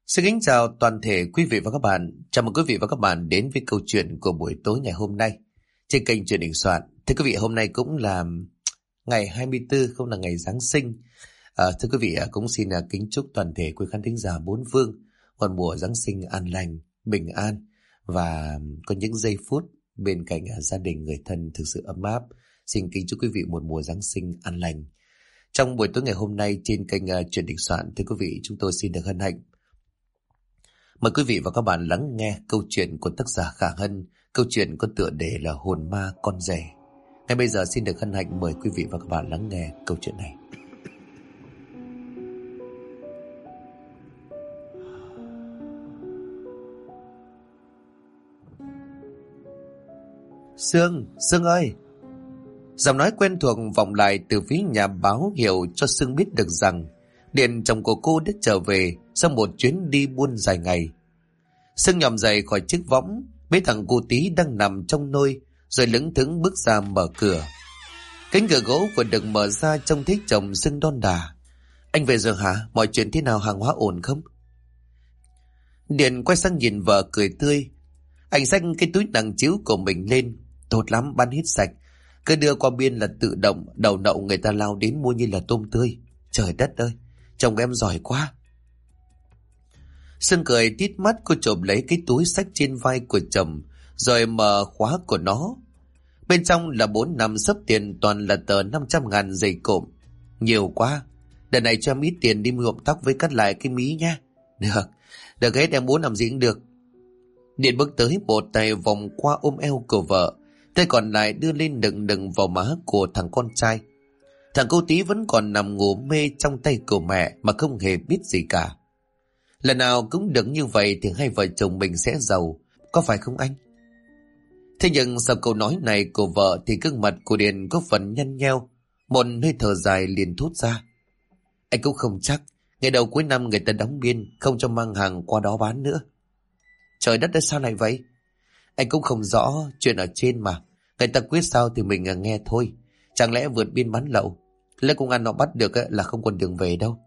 Xin kính chào toàn thể quý vị và các bạn. Chào mừng quý vị và các bạn đến với câu chuyện của buổi tối ngày hôm nay trên kênh Chuyện Đình Soạn. Thưa quý vị, hôm nay cũng là ngày 24, không là ngày Giáng sinh. Thưa quý vị, cũng xin kính chúc toàn thể quý khán thính giả bốn phương một mùa Giáng sinh an lành, bình an và có những giây phút bên cạnh gia đình, người thân thực sự ấm áp. Xin kính chúc quý vị một mùa Giáng sinh an lành. Trong buổi tối ngày hôm nay trên kênh Chuyện Đình Soạn, thưa quý vị, chúng tôi xin được hân hạnh mời quý vị và các bạn lắng nghe câu chuyện của tác giả Khả Hân. Câu chuyện có tựa đề là Hồn Ma Con Rể. Ngay bây giờ xin được hân hạnh mời quý vị và các bạn lắng nghe câu chuyện này. Sương ơi! Giọng nói quen thuộc vọng lại từ phía nhà báo hiểu cho Sương biết được rằng Điền, chồng của cô, đã trở về sau một chuyến đi buôn dài ngày. Sương nhòm dậy khỏi chiếc võng, bế thằng cu tí đang nằm trong nôi, rồi lững thững bước ra mở cửa. Cánh cửa gỗ vừa được mở ra, trông thấy chồng Sương đon đả. Anh về rồi hả? Mọi chuyện thế nào, hàng hóa ổn không? Điền quay sang nhìn vợ cười tươi. Anh xách cái túi nặng trĩu của mình lên. Tốt lắm, bán hết sạch. Cứ đưa qua biên là tự động, đầu nậu người ta lao đến mua như là tôm tươi. Trời đất ơi, chồng em giỏi quá. Sương cười tít mắt, cô chộp lấy cái túi xách trên vai của chồng, rồi mở khóa của nó. Bên trong là 4-5 xấp tiền, toàn là tờ 500.000 dày cộm. Nhiều quá. Đợt này cho em ít tiền đi nhuộm tóc với cắt lại cái mí nha. Được hết, em muốn làm gì cũng được. Điện bước tới, một tay vòng qua ôm eo của vợ, tay còn lại đưa lên đừng vào má của thằng con trai. Thằng cô tí vẫn còn nằm ngủ mê trong tay của mẹ mà không hề biết gì cả. Lần nào cũng được như vậy thì hai vợ chồng mình sẽ giàu, có phải không anh? Thế nhưng sau câu nói này của vợ thì gương mặt của Điền có phần nhăn nheo, một hơi thở dài liền thốt ra. Anh cũng không chắc, ngày đầu cuối năm người ta đóng biên, không cho mang hàng qua đó bán nữa. Trời đất ơi, sao lại vậy? Anh cũng không rõ, chuyện ở trên mà, người ta quyết sao thì mình nghe thôi. Chẳng lẽ vượt biên bán lậu, lấy công an nó bắt được là không còn đường về đâu.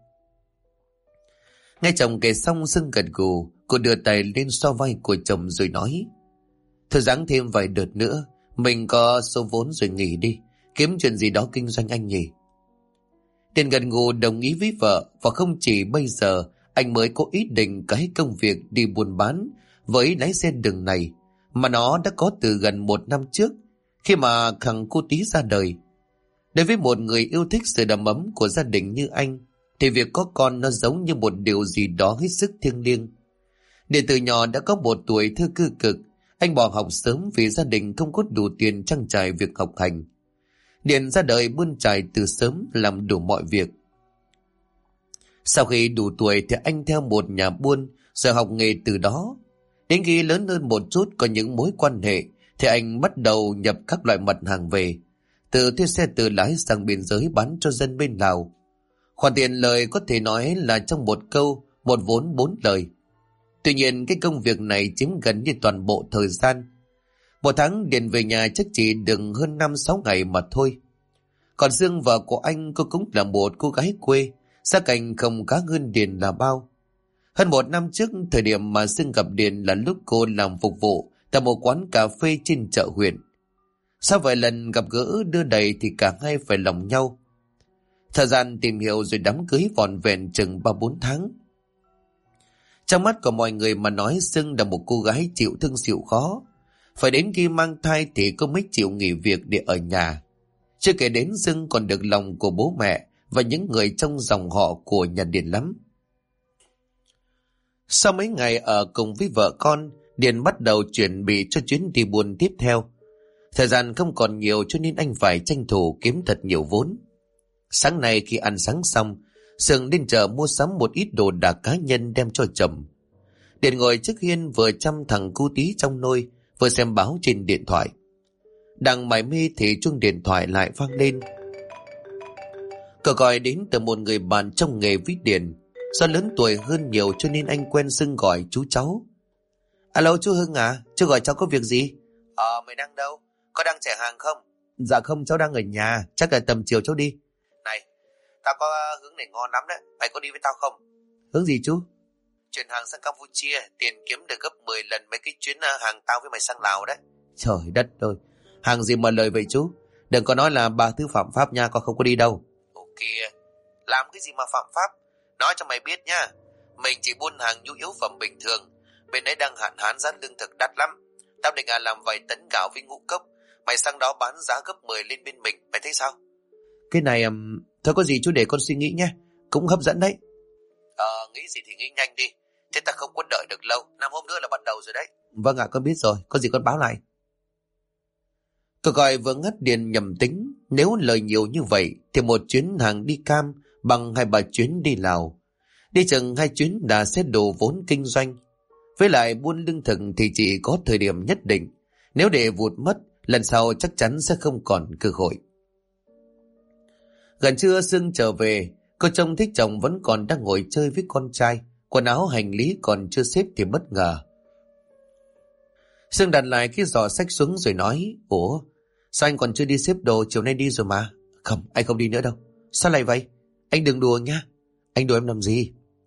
Nghe chồng kể xong, Sương gật gù. Cô đưa tay lên xoa vai của chồng rồi nói: Thôi ráng thêm vài đợt nữa, mình có số vốn rồi nghỉ đi, kiếm chuyện gì đó kinh doanh anh nhỉ. Tiền gật gù đồng ý với vợ. Và không chỉ bây giờ anh mới có ý định cái công việc đi buôn bán với lái xe đường này, mà nó đã có từ gần 1 năm trước, khi mà thằng cô tí ra đời. Đối với một người yêu thích sự đầm ấm của gia đình như anh, thì việc có con nó giống như một điều gì đó hết sức thiêng liêng. Để từ nhỏ đã có một tuổi thơ cơ cực, anh bỏ học sớm vì gia đình không có đủ tiền trang trải việc học hành. Điền ra đời bươn trải từ sớm, làm đủ mọi việc. Sau khi đủ tuổi thì anh theo một nhà buôn rồi học nghề từ đó. Đến khi lớn hơn một chút, có những mối quan hệ, thì anh bắt đầu nhập các loại mặt hàng về, từ thuê xe tự lái sang biên giới bán cho dân bên Lào. Khoản tiền lời có thể nói là trong một câu, một vốn 4 lời. Tuy nhiên cái công việc này chiếm gần như toàn bộ thời gian. Một tháng Điền về nhà chắc chỉ được hơn 5-6 ngày mà thôi. Còn Dương, vợ của anh, cô cũng là một cô gái quê, gia cảnh không khá hơn Điền là bao. Hơn 1 năm trước, thời điểm mà Dương gặp Điền là lúc cô làm phục vụ tại một quán cà phê trên chợ huyện. Sau vài lần gặp gỡ đưa đẩy thì cả hai phải lòng nhau. Thời gian tìm hiểu rồi đám cưới vỏn vẹn chừng 3-4 tháng. Trong mắt của mọi người mà nói, Sương là một cô gái chịu thương chịu khó. Phải đến khi mang thai thì cô mới chịu nghỉ việc để ở nhà. Chưa kể đến Sương còn được lòng của bố mẹ và những người trong dòng họ của nhà Điền lắm. Sau mấy ngày ở cùng với vợ con, Điền bắt đầu chuẩn bị cho chuyến đi buôn tiếp theo. Thời gian không còn nhiều cho nên anh phải tranh thủ kiếm thật nhiều vốn. Sáng nay khi ăn sáng xong, Sương đến chợ mua sắm một ít đồ đạc cá nhân đem cho chồng. Điền ngồi trước hiên vừa chăm thằng cu tí trong nôi, vừa xem báo trên điện thoại. Đang mải mê thì chuông điện thoại lại vang lên. Cậu gọi đến từ một người bạn trong nghề với Điền. Do lớn tuổi hơn nhiều cho nên anh quen xưng gọi chú cháu. Alo chú Hưng à, chú gọi cháu có việc gì? Mày đang đâu? Có đang chạy hàng không? Dạ không, cháu đang ở nhà, chắc là tầm chiều cháu đi. Này, tao có hướng này ngon lắm đấy, mày có đi với tao không? Hướng gì chú? chuyển hàng sang Campuchia, tiền kiếm được gấp 10 lần mấy cái chuyến hàng tao với mày sang Lào đấy. Trời đất ơi, hàng gì mà lời vậy chú? Đừng có nói là ba thứ phạm pháp nha, con không có đi đâu. Ồ kìa, làm cái gì mà phạm pháp? Nói cho mày biết nha, mình chỉ buôn hàng nhu yếu phẩm bình thường. Bên đấy đang hạn hán, giá lương thực đắt lắm. Tao định làm vài tấn gạo với ngũ cốc. Mày sang đó bán giá gấp 10 lên bên mình, mày thấy sao? Cái này thôi có gì chú để con suy nghĩ nhé, cũng hấp dẫn đấy. Nghĩ gì thì nghĩ nhanh đi, thế ta không có đợi được lâu, 5 hôm nữa là bắt đầu rồi đấy. Vâng ạ, con biết rồi, có gì con báo lại. Tôi gọi vừa ngắt điện nhầm tính, nếu lời nhiều như vậy thì một chuyến hàng đi Cam bằng 2-3 chuyến đi Lào. Đi chừng 2 chuyến đã sẽ đủ vốn kinh doanh. Với lại buôn lương thực thì chỉ có thời điểm nhất định, nếu để vụt mất, lần sau chắc chắn sẽ không còn cơ hội. Gần trưa Sương trở về, cô trông thấy chồng vẫn còn đang ngồi chơi với con trai, quần áo hành lý còn chưa xếp thì bất ngờ. Sương đặt lại cái giỏ xách xuống rồi nói, ủa, sao anh còn chưa đi xếp đồ, chiều nay đi rồi mà. Không, anh không đi nữa đâu. Sao lại vậy? Anh đừng đùa nha. Anh đùa em làm gì?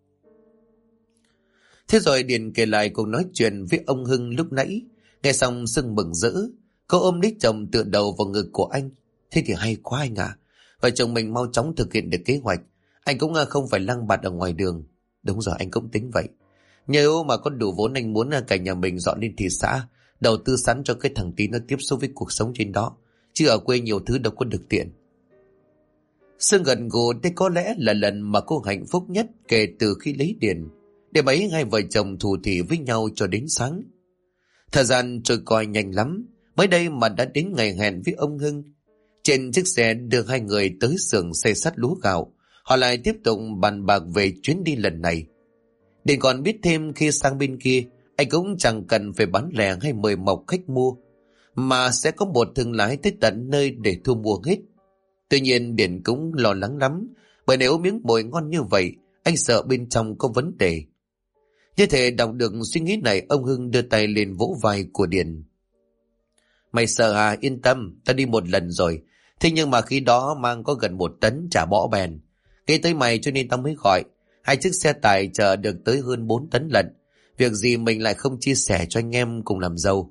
Thế rồi Điền kể lại cuộc nói chuyện với ông Hưng lúc nãy. Nghe xong Sương mừng rỡ, cô ôm lấy chồng tựa đầu vào ngực của anh. Thế thì hay quá anh à. Vợ chồng mình mau chóng thực hiện được kế hoạch. Anh cũng không phải lăng bạt ở ngoài đường. Đúng rồi, anh cũng tính vậy. Nếu mà có đủ vốn, anh muốn cả nhà mình dọn lên thị xã, đầu tư sẵn cho cái thằng Tí nó tiếp xúc với cuộc sống trên đó. Chứ ở quê nhiều thứ đâu có được tiện. Sương gần gù, đây có lẽ là lần mà cô hạnh phúc nhất kể từ khi lấy Điền. Để mấy hai vợ chồng thủ thỉ với nhau cho đến sáng. Thời gian trôi qua nhanh lắm. Mới đây mà đã đến ngày hẹn với ông Hưng. Trên chiếc xe đưa hai người tới xưởng xây sắt lúa gạo. Họ lại tiếp tục bàn bạc về chuyến đi lần này. Điền còn biết thêm khi sang bên kia, anh cũng chẳng cần phải bán lẻ hay mời mọc khách mua, mà sẽ có một thương lái tới tận nơi để thu mua hết. Tuy nhiên Điền cũng lo lắng lắm, bởi nếu miếng mồi ngon như vậy, anh sợ bên trong có vấn đề. Như thể đọc được suy nghĩ này, ông Hưng đưa tay lên vỗ vai của Điền. Mày sợ à? Yên tâm, ta đi một lần rồi. Thế nhưng mà khi đó mang có gần 1 tấn chả bỏ bèn. Nghĩ tới mày cho nên tao mới gọi. 2 chiếc xe tải chở được tới hơn 4 tấn lận. Việc gì mình lại không chia sẻ cho anh em cùng làm giàu.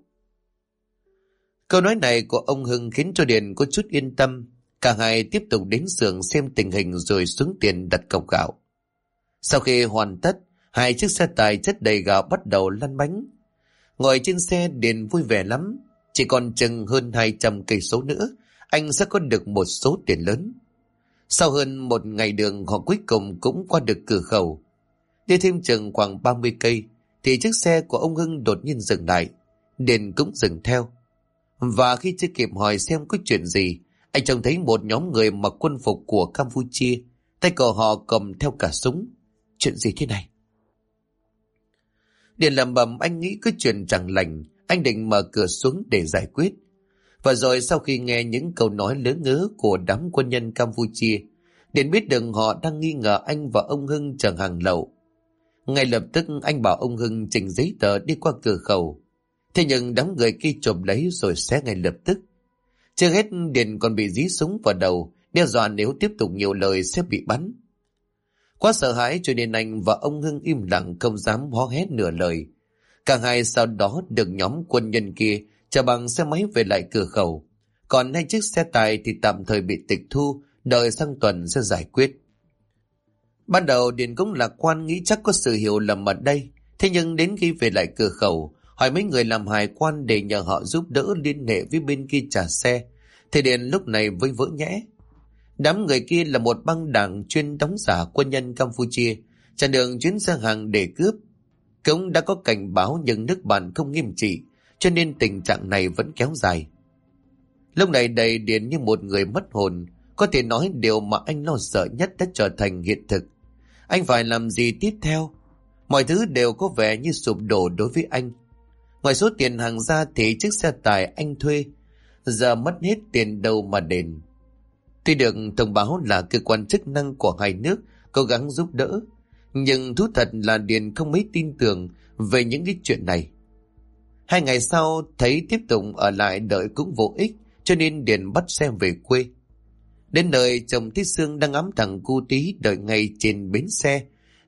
Câu nói này của ông Hưng khiến cho Điền có chút yên tâm. Cả hai tiếp tục đến xưởng xem tình hình rồi xuống tiền đặt cọc gạo. Sau khi hoàn tất, 2 chiếc xe tải chất đầy gạo bắt đầu lăn bánh. Ngồi trên xe Điền vui vẻ lắm. Chỉ còn chừng hơn 200 cây số nữa, anh sẽ có được một số tiền lớn. Sau hơn 1 ngày đường, họ cuối cùng cũng qua được cửa khẩu. Đi thêm chừng khoảng 30 cây, thì chiếc xe của ông Hưng đột nhiên dừng lại. Điền cũng dừng theo. Và khi chưa kịp hỏi xem có chuyện gì, anh trông thấy một nhóm người mặc quân phục của Campuchia, tay của họ cầm theo cả súng. Chuyện gì thế này? Điền lẩm bẩm, anh nghĩ cái chuyện chẳng lành. Anh định mở cửa xuống để giải quyết. Và rồi sau khi nghe những câu nói lớ ngớ của đám quân nhân Campuchia, Điền biết được họ đang nghi ngờ anh và ông Hưng chở hàng lậu. Ngay lập tức anh bảo ông Hưng trình giấy tờ đi qua cửa khẩu. Thế nhưng đám người kia chộp lấy rồi xé ngay lập tức. Chưa hết, Điền còn bị dí súng vào đầu, đe dọa nếu tiếp tục nhiều lời sẽ bị bắn. Quá sợ hãi cho nên anh và ông Hưng im lặng, không dám hó hét nửa lời. Cả hai sau đó được nhóm quân nhân kia chở bằng xe máy về lại cửa khẩu. Còn 2 chiếc xe tải thì tạm thời bị tịch thu, đợi sang tuần sẽ giải quyết. Ban đầu Điền cũng lạc quan, nghĩ chắc có sự hiểu lầm ở đây. Thế nhưng đến khi về lại cửa khẩu, hỏi mấy người làm hải quan để nhờ họ giúp đỡ liên hệ với bên kia trả xe, thì Điền lúc này vơi vỡ nhẽ. Đám người kia là một băng đảng chuyên đóng giả quân nhân Campuchia, chặn đường chuyến xe hàng để cướp. Cũng đã có cảnh báo nhưng nước bạn không nghiêm trị, cho nên tình trạng này vẫn kéo dài. Lúc này đầy Điền như một người mất hồn. Có thể nói điều mà anh lo sợ nhất đã trở thành hiện thực. Anh phải làm gì tiếp theo? Mọi thứ đều có vẻ như sụp đổ đối với anh. Ngoài số tiền hàng ra thì chiếc xe tải anh thuê giờ mất hết tiền đâu mà đền. Tuy được thông báo là cơ quan chức năng của hai nước cố gắng giúp đỡ, nhưng thú thật là Điền không mấy tin tưởng về những cái chuyện này. 2 ngày sau thấy tiếp tục ở lại đợi cũng vô ích, cho nên Điền bắt xe về quê. Đến nơi chồng thấy Sương đang ẵm thằng cu Tí đợi ngay trên bến xe,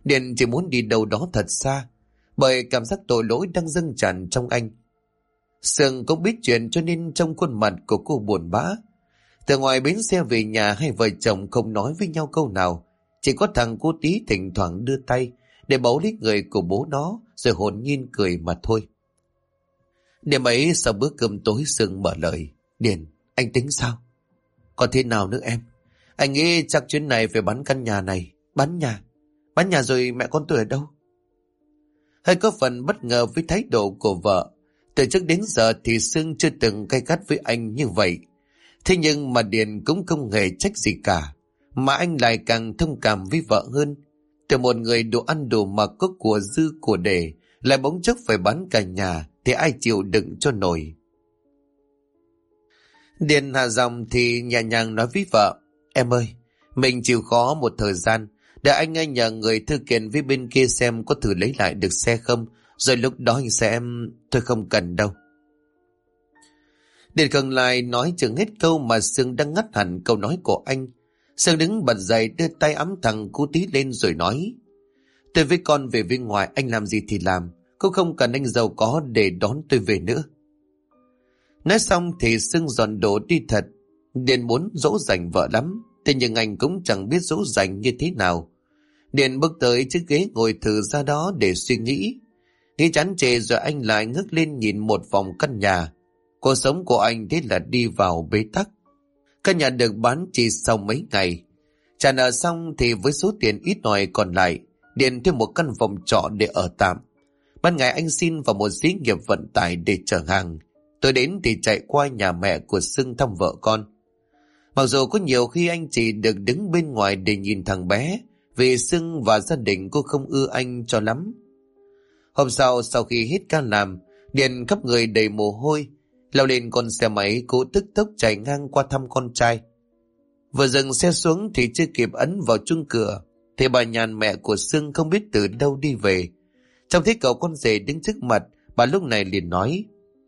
Điền chỉ muốn đi đâu đó thật xa, bởi cảm giác tội lỗi đang dâng tràn trong anh. Sương cũng biết chuyện cho nên trong khuôn mặt của cô buồn bã. Từ ngoài bến xe về nhà, hai vợ chồng không nói với nhau câu nào. Chỉ có thằng cô Tí thỉnh thoảng đưa tay để bấu lấy người của bố nó, rồi hồn nhiên cười mà thôi. Đêm ấy sau bữa cơm tối, Sương mở lời. Điền, anh tính sao? Còn thế nào nữa em? Anh nghĩ chắc chuyến này phải bán căn nhà này. Bán nhà? Bán nhà rồi mẹ con tôi ở đâu? Hơi có phần bất ngờ với thái độ của vợ. Từ trước đến giờ thì Sương chưa từng gay gắt với anh như vậy. Thế nhưng mà Điền cũng không hề trách gì cả, mà anh lại càng thông cảm với vợ hơn. Từ một người đồ ăn đồ mặc có của dư của để, lại bỗng chốc phải bán cả nhà, thì ai chịu đựng cho nổi. Điền hạ giọng thì nhẹ nhàng nói với vợ. Em ơi, mình chịu khó một thời gian, để anh nhờ người thư kiện với bên kia xem có thử lấy lại được xe không, rồi lúc đó anh sẽ... Thôi không cần đâu. Điền khựng lại nói chừng hết câu mà Sương đang ngắt hẳn câu nói của anh. Sương đứng bật dậy, đưa tay ẵm thằng cu Tí lên rồi nói. Tôi với con về bên ngoài, anh làm gì thì làm, cũng không cần anh giàu có để đón tôi về nữa. Nói xong thì Sương dọn đồ đi thật. Điền muốn dỗ dành vợ lắm, thế nhưng anh cũng chẳng biết dỗ dành như thế nào. Điền bước tới chiếc ghế ngồi thử ra đó để suy nghĩ. Nghĩ chán chê rồi anh lại ngước lên nhìn một vòng căn nhà. Cuộc sống của anh thế là đi vào bế tắc. Căn nhà được bán chỉ sau mấy ngày. Trả nợ xong thì với số tiền ít ỏi còn lại, Điền thuê một căn phòng trọ để ở tạm. Ban ngày anh xin vào một xí nghiệp vận tải để chở hàng. Tối đến thì chạy qua nhà mẹ của Sương thăm vợ con. Mặc dù có nhiều khi anh chỉ được đứng bên ngoài để nhìn thằng bé, vì Sương và gia đình cô không ưa anh cho lắm. Hôm sau khi hết ca làm, Điền khắp người đầy mồ hôi, lao lên con xe máy cố tức tốc chạy ngang qua thăm con trai. Vừa dừng xe xuống thì chưa kịp ấn vào chuông cửa, thì bà Nhàn mẹ của Sương không biết từ đâu đi về. Trông thấy cậu con rể đứng trước mặt, bà lúc này liền nói.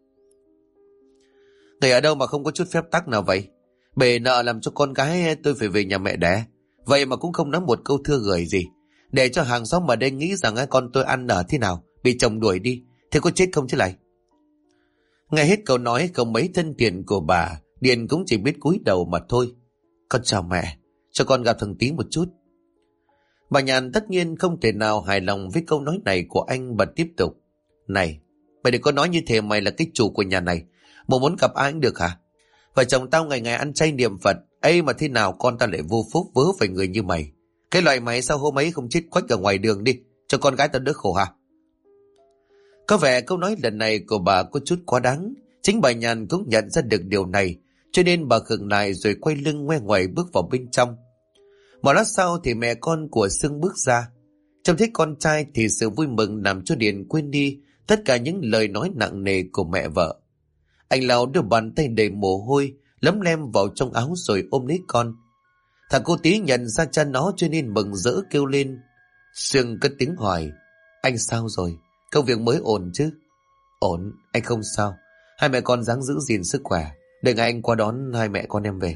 Người ở đâu mà không có chút phép tắc nào vậy? Bề nợ làm cho con gái tôi phải về nhà mẹ đẻ, vậy mà cũng không nói một câu thưa gửi gì, để cho hàng xóm ở đây nghĩ rằng con tôi ăn ở thế nào, bị chồng đuổi đi, thế có chết không chứ lại. Nghe hết câu nói không mấy thân thiện của bà, Điền cũng chỉ biết cúi đầu mà thôi. Con chào mẹ, cho con gặp thằng Tí một chút. Bà Nhàn tất nhiên không thể nào hài lòng với câu nói này của anh, bà tiếp tục. Này, mày đừng có nói như thế, mày là cái chủ của nhà này, mà muốn gặp ai cũng được hả? Vợ chồng tao ngày ngày ăn chay niệm Phật, ấy mà thế nào con ta lại vô phúc vớ phải người như mày. Cái loại mày sao hôm ấy không chết quách ở ngoài đường đi, cho con gái tao đỡ khổ hả? Có vẻ câu nói lần này của bà có chút quá đáng. Chính bà Nhàn cũng nhận ra được điều này, cho nên bà khựng lại rồi quay lưng ngoe ngoẩy bước vào bên trong. Một lát sau thì mẹ con của Sương bước ra. Trông thấy con trai thì sự vui mừng làm cho Điền quên đi tất cả những lời nói nặng nề của mẹ vợ. Anh lau đôi bàn tay đầy mồ hôi, lấm lem vào trong áo rồi ôm lấy con. Thằng cô Tí nhận ra cha nó cho nên mừng rỡ kêu lên. Sương cất tiếng hỏi. Anh sao rồi? Công việc mới ổn chứ? Ổn, anh không sao. Hai mẹ con ráng giữ gìn sức khỏe, để ngày anh qua đón hai mẹ con em về.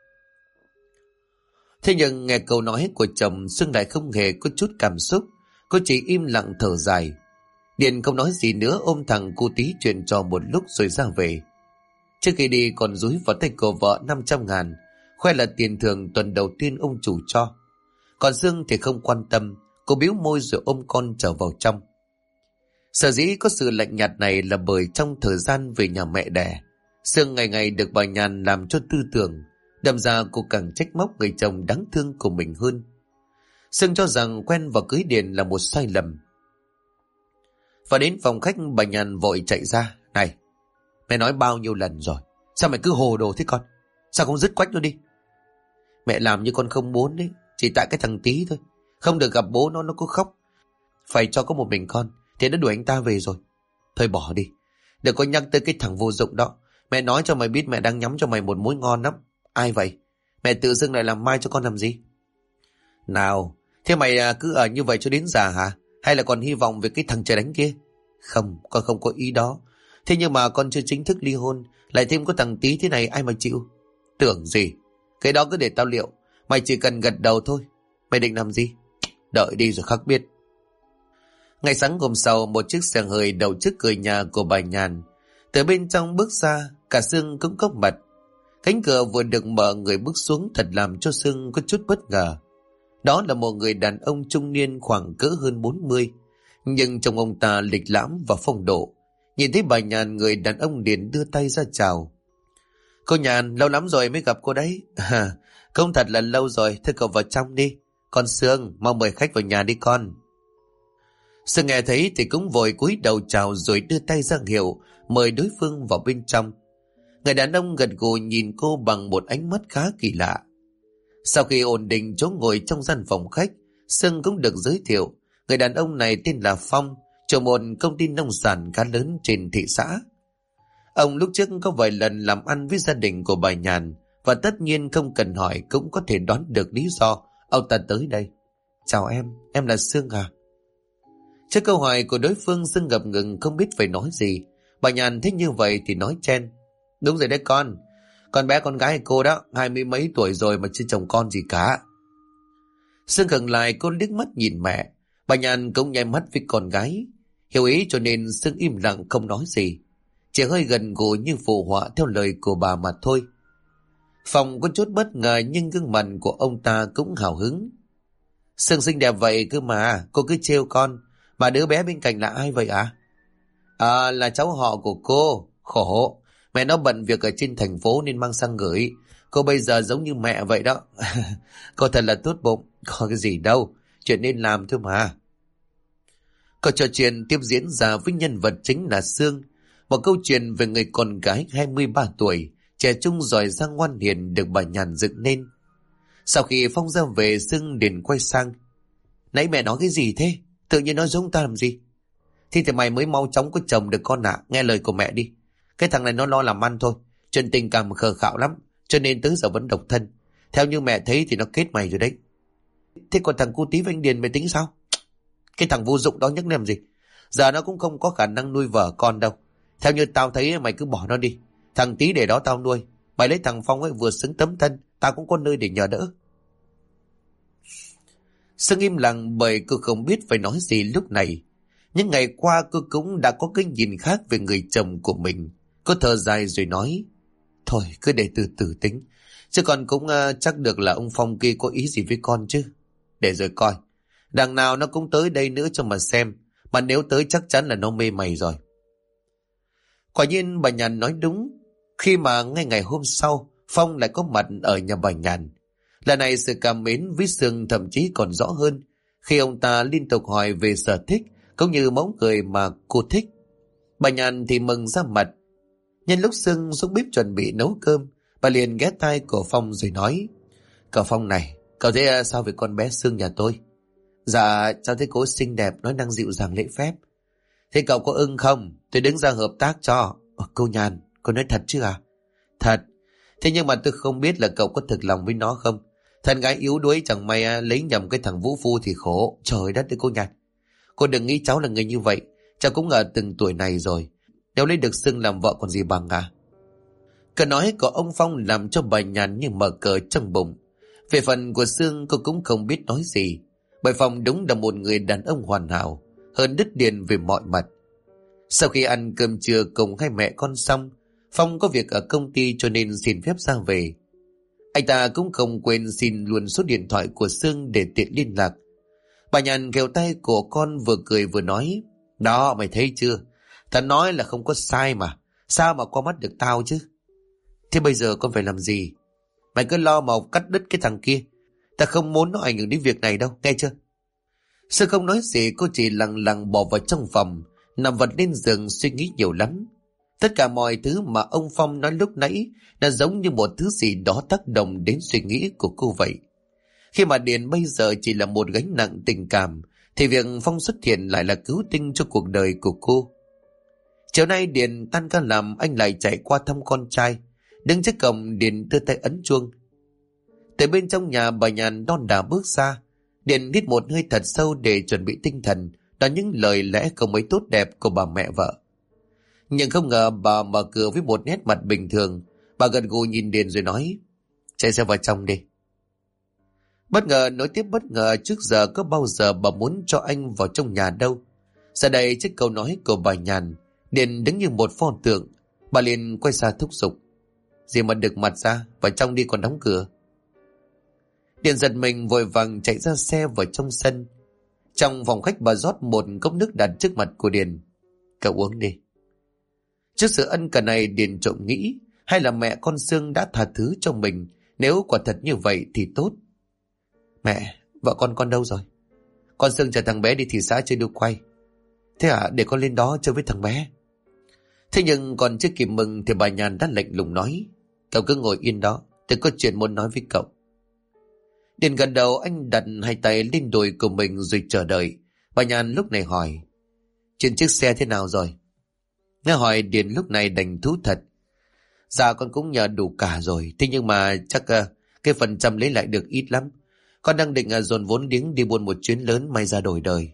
Thế nhưng nghe câu nói của chồng, Sương lại không hề có chút cảm xúc. Cô chỉ im lặng thở dài. Điền không nói gì nữa, ôm thằng cô Tí chuyện trò một lúc rồi ra về. Trước khi đi còn dúi vào tay của vợ 500.000, khoe là tiền thưởng tuần đầu tiên ông chủ cho. Còn Sương thì không quan tâm, cô bĩu môi rồi ôm con trở vào trong. Sở dĩ có sự lạnh nhạt này là bởi trong thời gian về nhà mẹ đẻ, Sương ngày ngày được bà Nhàn làm cho tư tưởng, đâm ra cô càng trách móc người chồng đáng thương của mình hơn. Sương cho rằng quen và cưới Điền là một sai lầm. Và đến phòng khách, bà Nhàn vội chạy ra. Này, mẹ nói bao nhiêu lần rồi, sao mày cứ hồ đồ thế con? Sao không dứt quách nó đi? Mẹ làm như con không muốn đấy, chỉ tại cái thằng Tí thôi. Không được gặp bố nó cứ khóc, phải cho có một mình con, thì nó đuổi anh ta về rồi. Thôi bỏ đi, đừng có nhắc tới cái thằng vô dụng đó. Mẹ nói cho mày biết mẹ đang nhắm cho mày một mối ngon lắm. Ai vậy? Mẹ tự dưng lại làm mai cho con làm gì? Nào, thế mày cứ ở như vậy cho đến già hả? Hay là còn hy vọng về cái thằng trời đánh kia? Không, con không có ý đó. Thế nhưng mà con chưa chính thức ly hôn, lại thêm có thằng Tí thế này ai mà chịu? Tưởng gì? Cái đó cứ để tao liệu. Mày chỉ cần gật đầu thôi. Mày định làm gì? Đợi đi rồi khắc biết. Ngày sáng hôm sau, một chiếc xe hơi đậu trước cửa nhà của bà Nhàn. Từ bên trong bước ra, cả Sương cũng có mặt. Cánh cửa vừa được mở, người bước xuống thật làm cho Sương có chút bất ngờ. Đó là một người đàn ông trung niên khoảng cỡ hơn 40, nhưng trông ông ta lịch lãm và phong độ. Nhìn thấy bà Nhàn, người đàn ông liền đưa tay ra chào. Cô Nhàn, lâu lắm rồi mới gặp cô đấy. Không, thật là lâu rồi, thôi cậu vào trong đi. Con Sương, mau mời khách vào nhà đi con. Sương nghe thấy thì cũng vội cúi đầu chào rồi đưa tay ra hiệu mời đối phương vào bên trong. Người đàn ông gật gù nhìn cô bằng một ánh mắt khá kỳ lạ. Sau khi ổn định chỗ ngồi trong gian phòng khách, Sương cũng được giới thiệu. Người đàn ông này tên là Phong, chủ một công ty nông sản khá lớn trên thị xã. Ông lúc trước có vài lần làm ăn với gia đình của bà Nhàn, và tất nhiên không cần hỏi cũng có thể đoán được lý do ông ta tới đây. Chào em là Sương à? Trước câu hỏi của đối phương, Sương ngập ngừng không biết phải nói gì. Bà Nhàn thấy như vậy thì nói chen. Đúng rồi đấy con bé con gái cô đó, 20 mấy tuổi rồi mà chưa chồng con gì cả. Sương khựng lại, cô liếc mắt nhìn mẹ. Bà Nhàn cũng nháy mắt với con gái. Hiểu ý cho nên Sương im lặng không nói gì, chỉ hơi gần gũi như phụ họa theo lời của bà mà thôi. Phong có chút bất ngờ nhưng gương mặt của ông ta cũng hào hứng. Sương xinh đẹp vậy cơ mà, cô cứ trêu con. Mà đứa bé bên cạnh là ai vậy ạ? Là cháu họ của cô. Khổ, mẹ nó bận việc ở trên thành phố nên mang sang gửi. Cô bây giờ giống như mẹ vậy đó. Cô thật là tốt bụng. Có cái gì đâu, chuyện nên làm thôi mà. Câu trò chuyện tiếp diễn ra với nhân vật chính là Sương. Một câu chuyện về người con gái 23 tuổi, trẻ trung giỏi giang ngoan hiền được bà Nhàn dựng nên. Sau khi Phong ra về, Sương liền quay sang. Nãy mẹ nói cái gì thế? Tự nhiên nói giống ta làm gì? Thì mày mới mau chóng có chồng được con ạ. Nghe lời của mẹ đi. Cái thằng này nó lo làm ăn thôi, chuyện tình cảm khờ khạo lắm, cho nên tới giờ vẫn độc thân. Theo như mẹ thấy thì nó kết mày rồi đấy. Thế còn thằng cu Tí với anh Điền mày tính sao? Cái thằng vô dụng đó nhắc làm gì? Giờ nó cũng không có khả năng nuôi vợ con đâu. Theo như tao thấy mày cứ bỏ nó đi. Thằng Tí để đó tao nuôi. Mày lấy thằng Phong ấy vừa xứng tấm thân, tao cũng có nơi để nhờ đỡ. Sương im lặng bởi cô không biết phải nói gì lúc này. Những ngày qua cô cũng đã có cái nhìn khác về người chồng của mình. Cô thở dài rồi nói. Thôi cứ để từ từ tính. Chứ con cũng chắc được là ông Phong kia có ý gì với con chứ. Để rồi coi. Đằng nào nó cũng tới đây nữa cho mà xem. Mà nếu tới chắc chắn là nó mê mày rồi. Quả nhiên bà Nhàn nói đúng. Khi mà ngay ngày hôm sau, Phong lại có mặt ở nhà bà Nhàn. Lần này sự cảm mến với Sương thậm chí còn rõ hơn khi ông ta liên tục hỏi về sở thích cũng như mẫu người mà cô thích. Bà Nhàn thì mừng ra mặt. Nhân lúc Sương xuống bếp chuẩn bị nấu cơm, bà liền ghé tai của Phong rồi nói. Cậu Phong này, cậu thấy sao về con bé Sương nhà tôi? Dạ, cháu thấy cô xinh đẹp, nói năng dịu dàng lễ phép. Thế cậu có ưng không? Tôi đứng ra hợp tác cho. Cô Nhàn, cô nói thật chứ à? Thật. Thế nhưng mà tôi không biết là cậu có thực lòng với nó không? Thân gái yếu đuối chẳng may lấy nhầm cái thằng vũ phu thì khổ. Trời đất ơi cô Nhàn. Cô đừng nghĩ cháu là người như vậy. Cháu cũng ở từng tuổi này rồi. Nếu lấy được Sương làm vợ còn gì bằng à? Câu nói của ông Phong làm cho bà Nhàn như mở cờ trong bụng. Về phần của Sương cô cũng không biết nói gì. Bởi Phong đúng là một người đàn ông hoàn hảo, hơn đứt điền về mọi mặt. Sau khi ăn cơm trưa cùng hai mẹ con xong, Phong có việc ở công ty cho nên xin phép ra về. Anh ta cũng không quên xin luôn số điện thoại của Sương để tiện liên lạc. Bà Nhàn kéo tay của con vừa cười vừa nói. Đó mày thấy chưa? Ta nói là không có sai mà. Sao mà qua mắt được tao chứ? Thế bây giờ con phải làm gì? Mày cứ lo mà cắt đứt cái thằng kia. Ta không muốn nó ảnh hưởng đến việc này đâu, nghe chưa? Sương không nói gì, cô chỉ lặng lặng bỏ vào trong phòng, nằm vật lên giường suy nghĩ nhiều lắm. Tất cả mọi thứ mà ông Phong nói lúc nãy đã giống như một thứ gì đó tác động đến suy nghĩ của cô vậy. Khi mà Điền bây giờ chỉ là một gánh nặng tình cảm, thì việc Phong xuất hiện lại là cứu tinh cho cuộc đời của cô. Chiều nay Điền tan ca làm, anh lại chạy qua thăm con trai. Đứng trước cổng, Điền đưa tay ấn chuông. Từ bên trong nhà, bà Nhàn đon đả bước ra. Điền hít một hơi thật sâu để chuẩn bị tinh thần đón những lời lẽ không mấy tốt đẹp của bà mẹ vợ. Nhưng không ngờ bà mở cửa với một nét mặt bình thường. Bà gật gù nhìn Điền rồi nói. Chạy xe vào trong đi. Bất ngờ nối tiếp bất ngờ, trước giờ có bao giờ bà muốn cho anh vào trong nhà đâu. Giờ đây trước câu nói của bà Nhàn, Điền đứng như một pho tượng. Bà liền quay ra thúc giục: gì mà đực mặt ra, vào trong đi còn đóng cửa. Điền giật mình vội vàng chạy ra xe vào trong sân. Trong phòng khách bà rót một cốc nước đặt trước mặt của Điền. Cậu uống đi. Trước sự ân cần này, Điền trộm nghĩ hay là mẹ con Sương đã tha thứ cho mình. Nếu quả thật như vậy thì tốt. Mẹ, vợ con đâu rồi? Con Sương chở thằng bé đi thị xã chơi đu quay. Thế à, để con lên đó chơi với thằng bé. Thế nhưng còn chưa kịp mừng thì bà Nhàn đã lạnh lùng nói: cậu cứ ngồi yên đó, tôi có chuyện muốn nói với cậu. Điền gật đầu, anh đặt hai tay lên đùi của mình rồi chờ đợi. Bà Nhàn lúc này hỏi: chuyện chiếc xe thế nào rồi? Nghe hỏi, Điền lúc này đành thú thật: dạ con cũng nhờ đủ cả rồi, thế nhưng mà chắc cái phần trăm lấy lại được ít lắm. Con đang định dồn vốn liếng đi buôn một chuyến lớn may ra đổi đời.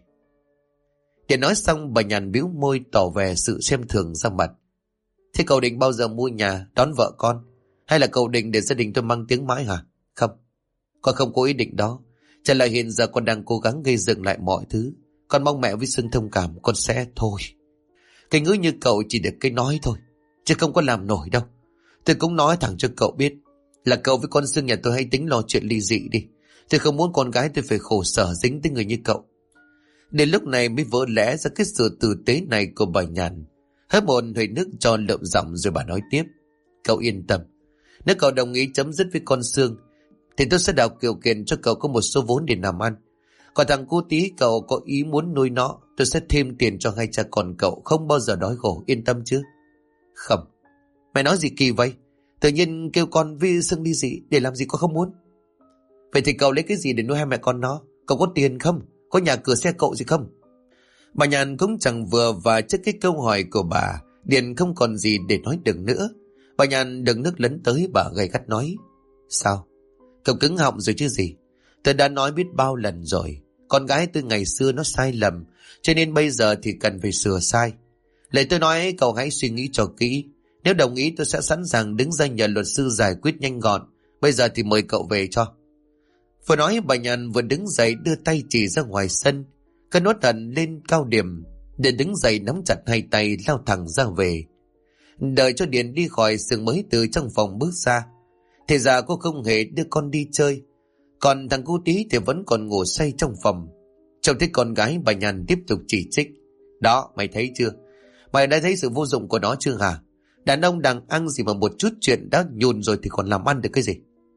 Điền nói xong, bà Nhàn bĩu môi tỏ vẻ sự xem thường ra mặt. Thế cậu định bao giờ mua nhà đón vợ con, hay là cậu định để gia đình tôi mang tiếng mãi hả? Không, con không có ý định đó. Chẳng là hiện giờ con đang cố gắng gây dựng lại mọi thứ. Con mong mẹ với Sương thông cảm, con sẽ thôi. Cái ngữ như cậu chỉ được cái nói thôi, chứ không có làm nổi đâu. Tôi cũng nói thẳng cho cậu biết là cậu với con Sương nhà tôi hãy tính lo chuyện ly dị đi. Tôi không muốn con gái tôi phải khổ sở dính tới người như cậu. Đến lúc này mới vỡ lẽ ra cái sự tử tế này của bà Nhàn. Hớp một hơi nước cho lợm giọng rồi bà nói tiếp: cậu yên tâm, nếu cậu đồng ý chấm dứt với con Sương thì tôi sẽ đào điều kiện cho cậu có một số vốn để làm ăn. Còn thằng cu tí cậu có ý muốn nuôi nó, tôi sẽ thêm tiền cho hai cha con cậu, không bao giờ đói khổ, yên tâm chứ? Không. Mày nói gì kỳ vậy? Tự nhiên kêu con với Sương đi gì, để làm gì con không muốn? Vậy thì cậu lấy cái gì để nuôi hai mẹ con nó? Cậu có tiền không? Có nhà cửa xe cộ gì không? Bà Nhàn cũng chẳng vừa, và trước cái câu hỏi của bà, Điền không còn gì để nói được nữa. Bà Nhàn đừng nước lấn tới, bà gay gắt nói: sao? Cậu cứng họng rồi chứ gì? Tôi đã nói biết bao lần rồi, con gái tôi ngày xưa nó sai lầm, cho nên bây giờ thì cần phải sửa sai. Lời tôi nói cậu hãy suy nghĩ cho kỹ. Nếu đồng ý tôi sẽ sẵn sàng đứng ra nhờ luật sư giải quyết nhanh gọn. Bây giờ thì mời cậu về cho. Vừa nói, bà Nhàn vừa đứng dậy đưa tay chỉ ra ngoài sân. Cơn uất hận lên cao điểm, để đứng dậy nắm chặt hai tay lao thẳng ra về. Đợi cho Điền đi khỏi, Sương mới từ trong phòng bước ra. Thì ra cô không hề đưa con đi chơi, còn thằng cu tí thì vẫn còn ngủ say trong phòng. Trông thấy con gái, bà Nhàn tiếp tục chỉ trích: đó, mày thấy chưa? Mày đã thấy sự vô dụng của nó chưa hả? Đàn ông đang ăn gì mà một chút chuyện đã nhùn rồi thì còn làm ăn được cái gì?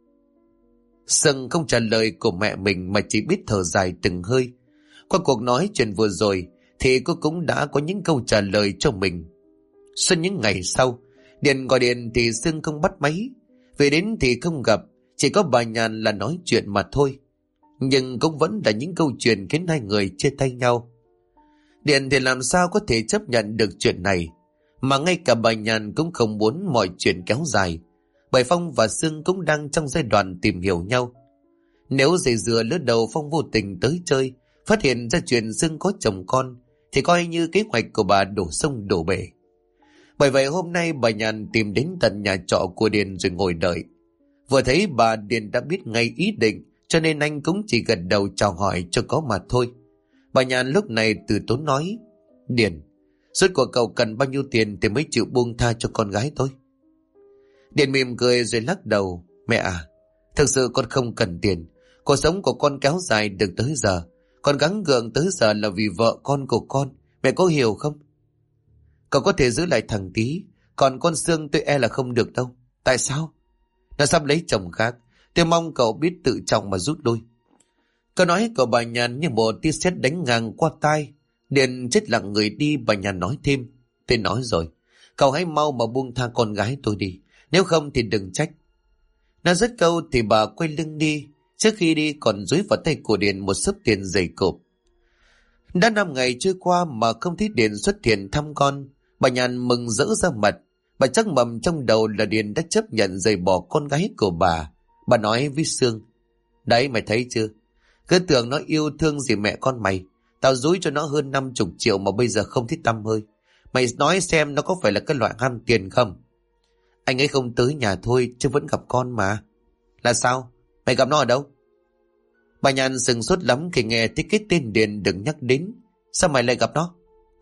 Sương không trả lời của mẹ mình mà chỉ biết thở dài từng hơi. Qua cuộc nói chuyện vừa rồi thì cô cũng đã có những câu trả lời cho mình. Suốt những ngày sau, Điền gọi điện thì Sương không bắt máy. Về đến thì không gặp, chỉ có bà Nhàn là nói chuyện mà thôi. Nhưng cũng vẫn là những câu chuyện khiến hai người chia tay nhau. Điền thì làm sao có thể chấp nhận được chuyện này, mà ngay cả bà Nhàn cũng không muốn mọi chuyện kéo dài. Bởi Phong và Sương cũng đang trong giai đoạn tìm hiểu nhau. Nếu dây dừa lứa đầu Phong vô tình tới chơi, phát hiện ra chuyện Sương có chồng con, thì coi như kế hoạch của bà đổ sông đổ bể. Bởi vậy hôm nay bà Nhàn tìm đến tận nhà trọ của Điền rồi ngồi đợi. Vừa thấy bà, Điền đã biết ngay ý định, cho nên anh cũng chỉ gật đầu chào hỏi cho có mà thôi. Bà Nhàn lúc này từ tốn nói: Điền, rốt cuộc cậu cần bao nhiêu tiền thì mới chịu buông tha cho con gái tôi? Điền mỉm cười rồi lắc đầu: mẹ à, thực sự con không cần tiền. Cuộc sống của con kéo dài được tới giờ, con gắng gượng tới giờ là vì vợ con của con, mẹ có hiểu không? Cậu có thể giữ lại thằng Tí, còn con Sương tôi e là không được đâu. Tại sao? Nó sắp lấy chồng khác, tôi mong cậu biết tự trọng mà rút lui. Câu nói của bà Nhàn như một tia sét đánh ngang qua tai. Điền chết lặng người đi. Bà Nhàn nói thêm: tôi nói rồi, cậu hãy mau mà buông tha con gái tôi đi, nếu không thì đừng trách. Nói dứt câu thì bà quay lưng đi. Trước khi đi còn dúi vào tay của Điền một xấp tiền dày cộp. Đã 5 ngày trôi qua mà không thấy Điền xuất hiện thăm con. Bà Nhàn mừng rỡ ra mặt. Bà chắc mầm trong đầu là Điền đã chấp nhận rời bỏ con gái của bà. Bà nói với Sương: đấy, mày thấy chưa? Cứ tưởng nó yêu thương gì mẹ con mày. Tao dúi cho nó hơn 50 triệu mà bây giờ không thích tăm hơi. Mày nói xem nó có phải là cái loại ham tiền không? Anh ấy không tới nhà thôi chứ vẫn gặp con mà. Là sao? Mày gặp nó ở đâu? Bà Nhàn sừng sốt lắm khi nghe thấy cái tên Điền đừng nhắc đến. Sao mày lại gặp nó?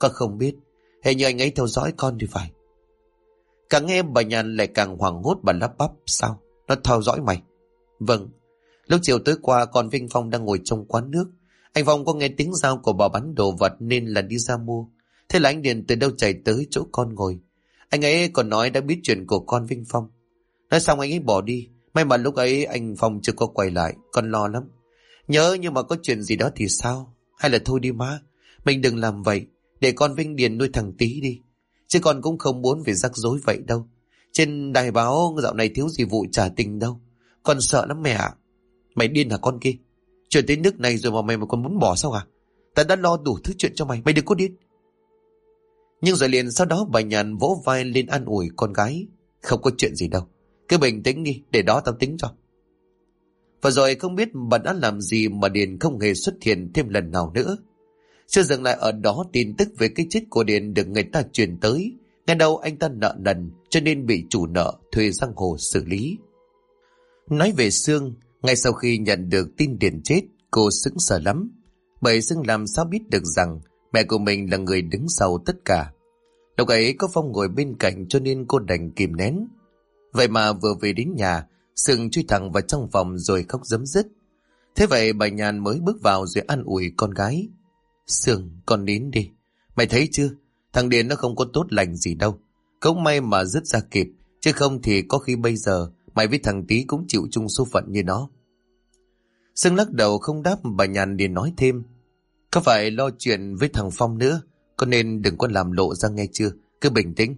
Con không biết. Hình như anh ấy theo dõi con thì phải. Càng nghe bà Nhàn lại càng hoảng hốt, bà lắp bắp. Sao? Nó theo dõi mày? Vâng. Lúc chiều tối qua con Vinh Phong đang ngồi trong quán nước. Anh Phong có nghe tiếng dao của bà bán đồ vật nên là đi ra mua. Thế là anh Điền từ đâu chạy tới chỗ con ngồi. Anh ấy còn nói đã biết chuyện của con Vinh Phong. Nói xong anh ấy bỏ đi. May mà lúc ấy anh Phong chưa có quay lại. Con lo lắm. Nhớ nhưng mà có chuyện gì đó thì sao? Hay là thôi đi má, mình đừng làm vậy. Để con Vinh Điền nuôi thằng Tý đi. Chứ con cũng không muốn phải rắc rối vậy đâu. Trên đài báo dạo này thiếu gì vụ trả tình đâu. Con sợ lắm mẹ ạ. Mày điên hả con kia? Chuyện tới nước này rồi mà mày còn muốn bỏ sao à? Ta đã lo đủ thứ chuyện cho mày, mày đừng có điên. Nhưng rồi liền sau đó bà Nhàn vỗ vai lên an ủi con gái. Không có chuyện gì đâu, cứ bình tĩnh đi, để đó tao tính cho. Và rồi không biết bà đã làm gì mà Điền không hề xuất hiện thêm lần nào nữa. Chưa dừng lại ở đó, tin tức về cái chết của Điền được người ta truyền tới. Ngay đâu anh ta nợ nần cho nên bị chủ nợ thuê giang hồ xử lý. Nói về Sương, ngay sau khi nhận được tin Điền chết, cô sững sờ lắm. Bởi Sương làm sao biết được rằng mẹ của mình là người đứng sau tất cả. Lúc ấy có Phong ngồi bên cạnh cho nên cô đành kìm nén. Vậy mà vừa về đến nhà, Sương chui thẳng vào trong phòng rồi khóc rấm rứt. Thế vậy bà Nhàn mới bước vào rồi an ủi con gái. Sương, con nín đi. Mày thấy chưa, thằng Điền nó không có tốt lành gì đâu. Cũng may mà dứt ra kịp, chứ không thì có khi bây giờ mày với thằng Tý cũng chịu chung số phận như nó. Sương lắc đầu không đáp. Bà Nhàn liền nói thêm. Có phải lo chuyện với thằng Phong nữa, con nên đừng có làm lộ ra nghe chưa, cứ bình tĩnh.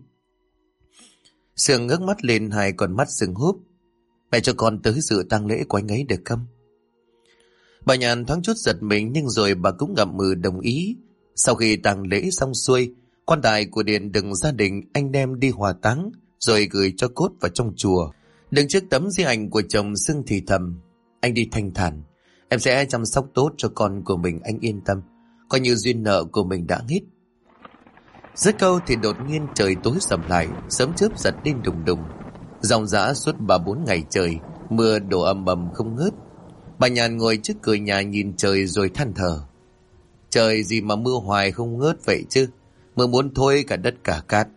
Sương ngước mắt lên, hai con mắt sưng húp. Mẹ cho con tới dự tang lễ của anh ấy được không? Bà Nhàn thoáng chút giật mình nhưng rồi bà cũng ngậm ngùi đồng ý. Sau khi tang lễ xong xuôi, quan tài của Điền đừng gia đình anh đem đi hỏa táng rồi gửi cho cốt vào trong chùa. Đứng trước tấm di ảnh của chồng Sương thì thầm. Anh đi thanh thản, em sẽ chăm sóc tốt cho con của mình, anh yên tâm. Coi như duyên nợ của mình đã hết. Dứt câu thì đột nhiên trời tối sầm lại, sớm chớp giật lên đùng đùng. Dòng dã suốt 3-4 ngày trời, mưa đổ ầm ầm không ngớt. Bà Nhàn ngồi trước cửa nhà nhìn trời rồi than thở. Trời gì mà mưa hoài không ngớt vậy chứ, mưa muốn thôi cả đất cả cát.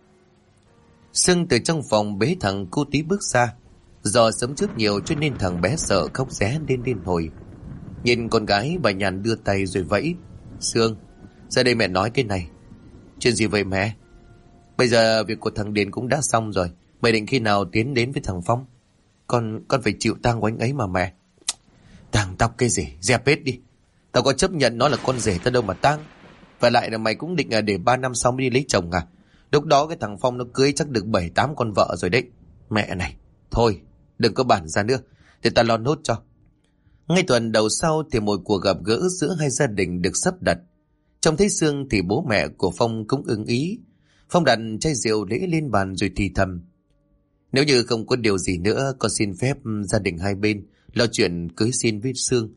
Sương từ trong phòng bế thằng cô Tí bước ra. Do sớm trước nhiều cho nên thằng bé sợ khóc ré lên điên hồi. Nhìn con gái, bà Nhàn đưa tay rồi vẫy. Sương, ra đây mẹ nói cái này. Chuyện gì vậy mẹ? Bây giờ việc của thằng Điền cũng đã xong rồi. Mày định khi nào tiến đến với thằng Phong? Con phải chịu tang của anh ấy mà mẹ. Tang tóc cái gì, dẹp hết đi. Tao có chấp nhận nó là con rể tao đâu mà tang. Và lại là mày cũng định để 3 năm sau mới đi lấy chồng à? Lúc đó cái thằng Phong nó cưới chắc được 7-8 con vợ rồi đấy. Mẹ này, thôi đừng có bản ra nữa, để ta lo nốt cho. Ngay tuần đầu sau thì một cuộc gặp gỡ giữa hai gia đình được sắp đặt. Trông thấy Sương thì bố mẹ của Phong cũng ưng ý. Phong đặt chai rượu lễ lên bàn rồi thì thầm. Nếu như không có điều gì nữa, con xin phép gia đình hai bên lo chuyện cưới xin với Sương.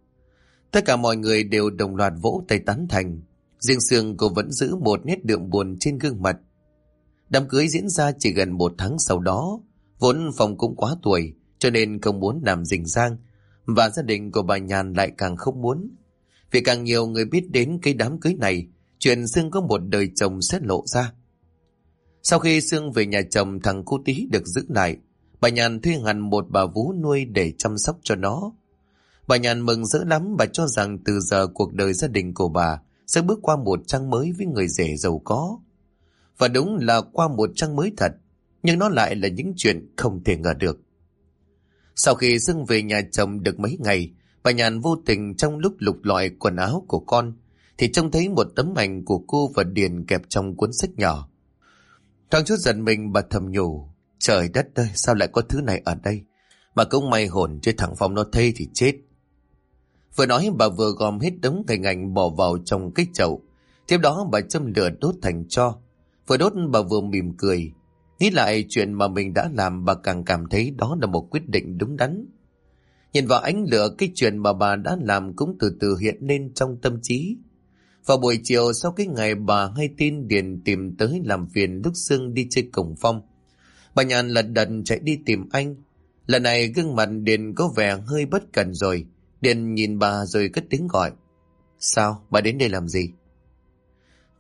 Tất cả mọi người đều đồng loạt vỗ tay tán thành. Riêng Sương cô vẫn giữ một nét đượm buồn trên gương mặt. Đám cưới diễn ra chỉ gần 1 tháng sau đó. Vốn Phong cũng quá tuổi cho nên không muốn làm rình rang, và gia đình của bà Nhàn lại càng không muốn. Vì càng nhiều người biết đến cái đám cưới này, chuyện Sương có một đời chồng sẽ lộ ra. Sau khi Sương về nhà chồng, thằng cô Tí được giữ lại. Bà Nhàn thuê hẳn một bà vú nuôi để chăm sóc cho nó. Bà Nhàn mừng rỡ lắm, bà cho rằng từ giờ cuộc đời gia đình của bà sẽ bước qua một trang mới với người rể giàu có. Và đúng là qua một trang mới thật, nhưng nó lại là những chuyện không thể ngờ được. Sau khi Sương về nhà chồng được mấy ngày, bà Nhàn vô tình trong lúc lục lọi quần áo của con thì trông thấy một tấm ảnh của cô và Điền kẹp trong cuốn sách nhỏ. Thoáng chút giận mình, bà thầm nhủ. Trời đất ơi, sao lại có thứ này ở đây? Mà cũng may hồn chứ thằng Phong nó thây thì chết. Vừa nói bà vừa gom hết đống hình ảnh bỏ vào trong cái chậu. Tiếp đó bà châm lửa đốt thành tro. Vừa đốt bà vừa mỉm cười. Nghĩ lại chuyện mà mình đã làm, bà càng cảm thấy đó là một quyết định đúng đắn. Nhìn vào ánh lửa, cái chuyện mà bà đã làm cũng từ từ hiện lên trong tâm trí. Vào buổi chiều sau cái ngày bà hay tin Điền tìm tới làm phiền lúc Sương đi chơi cùng Phong, bà Nhàn lật đật chạy đi tìm anh. Lần này gương mặt Điền có vẻ hơi bất cẩn rồi. Điền nhìn bà rồi cất tiếng gọi. Sao, bà đến đây làm gì?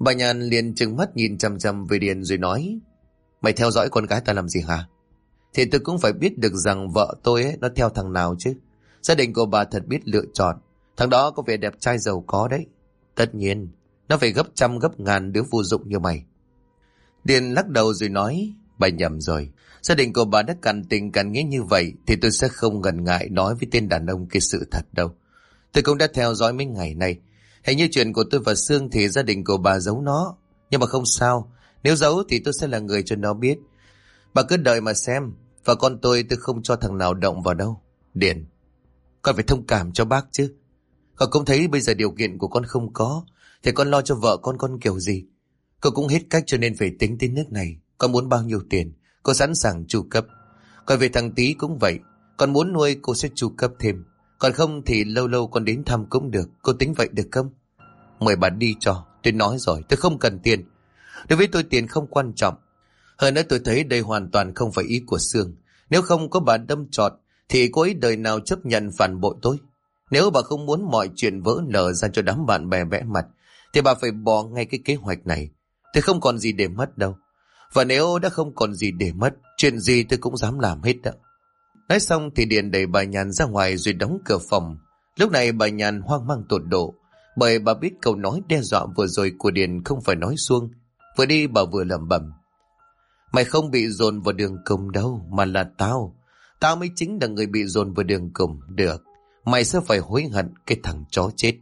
Bà Nhàn liền trừng mắt nhìn chằm chằm về Điền rồi nói: Mày theo dõi con gái ta làm gì hả? Thì tôi cũng phải biết được rằng vợ tôi ấy, nó theo thằng nào chứ. Gia đình của bà thật biết lựa chọn. Thằng đó có vẻ đẹp trai giàu có đấy. Tất nhiên nó phải gấp trăm gấp ngàn đứa vô dụng như mày. Điền lắc đầu rồi nói: Bà nhầm rồi. Gia đình của bà đã cằn tình cằn nghĩa như vậy thì tôi sẽ không ngần ngại nói với tên đàn ông kia sự thật đâu. Tôi cũng đã theo dõi mấy ngày nay. Hình như chuyện của tôi và Sương thì gia đình của bà giấu nó. Nhưng mà không sao. Nếu giấu thì tôi sẽ là người cho nó biết. Bà cứ đợi mà xem. Và con tôi không cho thằng nào động vào đâu. Điền, con phải thông cảm cho bác chứ. Con cũng thấy bây giờ điều kiện của con không có. Thì con lo cho vợ con kiểu gì. Con cũng hết cách cho nên phải tính tới nước này. Con muốn bao nhiêu tiền cô sẵn sàng chu cấp. Còn về thằng Tý cũng vậy. Con muốn nuôi cô sẽ chu cấp thêm. Còn không thì lâu lâu con đến thăm cũng được. Cô tính vậy được không? Mời bà đi cho. Tôi nói rồi tôi không cần tiền. Đối với tôi tiền không quan trọng. Hơn nữa tôi thấy đây hoàn toàn không phải ý của Sương. Nếu không có bà đâm chọt thì cô ấy đời nào chấp nhận phản bội tôi. Nếu bà không muốn mọi chuyện vỡ lở ra cho đám bạn bè vẽ mặt thì bà phải bỏ ngay cái kế hoạch này. Tôi không còn gì để mất đâu. Và nếu đã không còn gì để mất, chuyện gì tôi cũng dám làm hết đó. Nói xong thì Điền đẩy bà Nhàn ra ngoài rồi đóng cửa phòng. Lúc này bà Nhàn hoang mang tột độ. Bởi bà biết câu nói đe dọa vừa rồi của Điền không phải nói suông. Vừa đi bà vừa lẩm bẩm: Mày không bị dồn vào đường cùng đâu, mà là tao. Tao mới chính là người bị dồn vào đường cùng. Được, mày sẽ phải hối hận cái thằng chó chết.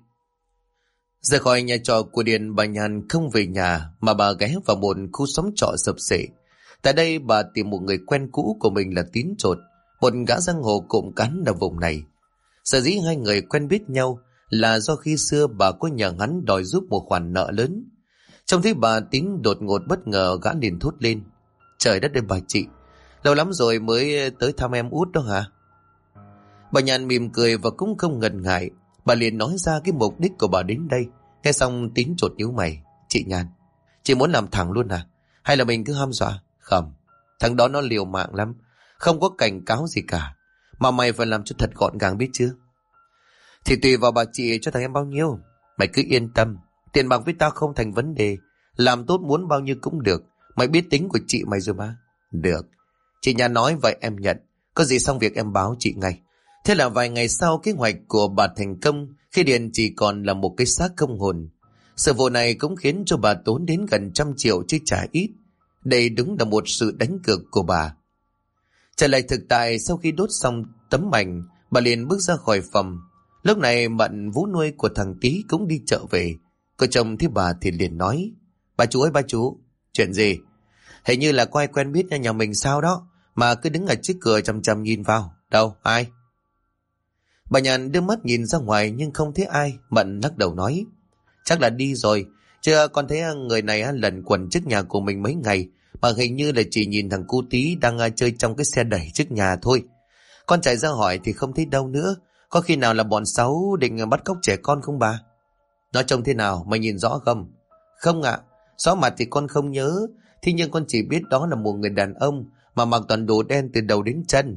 Rời khỏi nhà trọ của Điền, bà Nhàn không về nhà mà bà ghé vào một khu xóm trọ sập xệ. Tại đây bà tìm một người quen cũ của mình là Tín Trột, một gã giang hồ cộm cán ở vùng này. Sở dĩ hai người quen biết nhau là do khi xưa bà có nhờ hắn đòi giúp một khoản nợ lớn. Trông thấy bà Tín đột ngột bất ngờ, gã liền thốt lên: Trời đất ơi bà chị, lâu lắm rồi mới tới thăm em út đó hả? Bà Nhàn mỉm cười và cũng không ngần ngại. Bà liền nói ra cái mục đích của bà đến đây. Nghe xong Tín Trột nhíu mày: Chị Nhàn, chị muốn làm thẳng luôn à? Hay là mình cứ hăm dọa? Không, thằng đó nó liều mạng lắm. Không có cảnh cáo gì cả. Mà mày phải làm cho thật gọn gàng biết chưa? Thì tùy vào bà chị cho thằng em bao nhiêu. Mày cứ yên tâm. Tiền bạc với tao không thành vấn đề. Làm tốt muốn bao nhiêu cũng được. Mày biết tính của chị mày rồi mà. Được. Chị Nhàn nói vậy em nhận. Có gì xong việc em báo chị ngay. Thế là vài ngày sau kế hoạch của bà thành công khi Điền chỉ còn là một cái xác không hồn. Sự vụ này cũng khiến cho bà tốn đến gần 100 triệu chứ chả ít. Đây đúng là một sự đánh cược của bà. Trở lại thực tại, sau khi đốt xong tấm ảnh, bà liền bước ra khỏi phòng. Lúc này Mận vú nuôi của thằng Tý cũng đi chợ về. Cô chồng thấy bà thì liền nói: Bà chú ơi bà chú, chuyện gì? Hình như là có ai quen biết nhà mình sao đó, mà cứ đứng ở trước cửa chằm chằm nhìn vào. Đâu, ai? Bà Nhàn đưa mắt nhìn ra ngoài nhưng không thấy ai. Mận lắc đầu nói: Chắc là đi rồi. Chứ con thấy người này lẩn quẩn trước nhà của mình mấy ngày, mà hình như là chỉ nhìn thằng cu Tí đang chơi trong cái xe đẩy trước nhà thôi. Con chạy ra hỏi thì không thấy đâu nữa. Có khi nào là bọn xấu định bắt cóc trẻ con không bà? Nó trông thế nào, mày nhìn rõ không? Không ạ, rõ mặt thì con không nhớ. Thế nhưng con chỉ biết đó là một người đàn ông mà mặc toàn đồ đen từ đầu đến chân.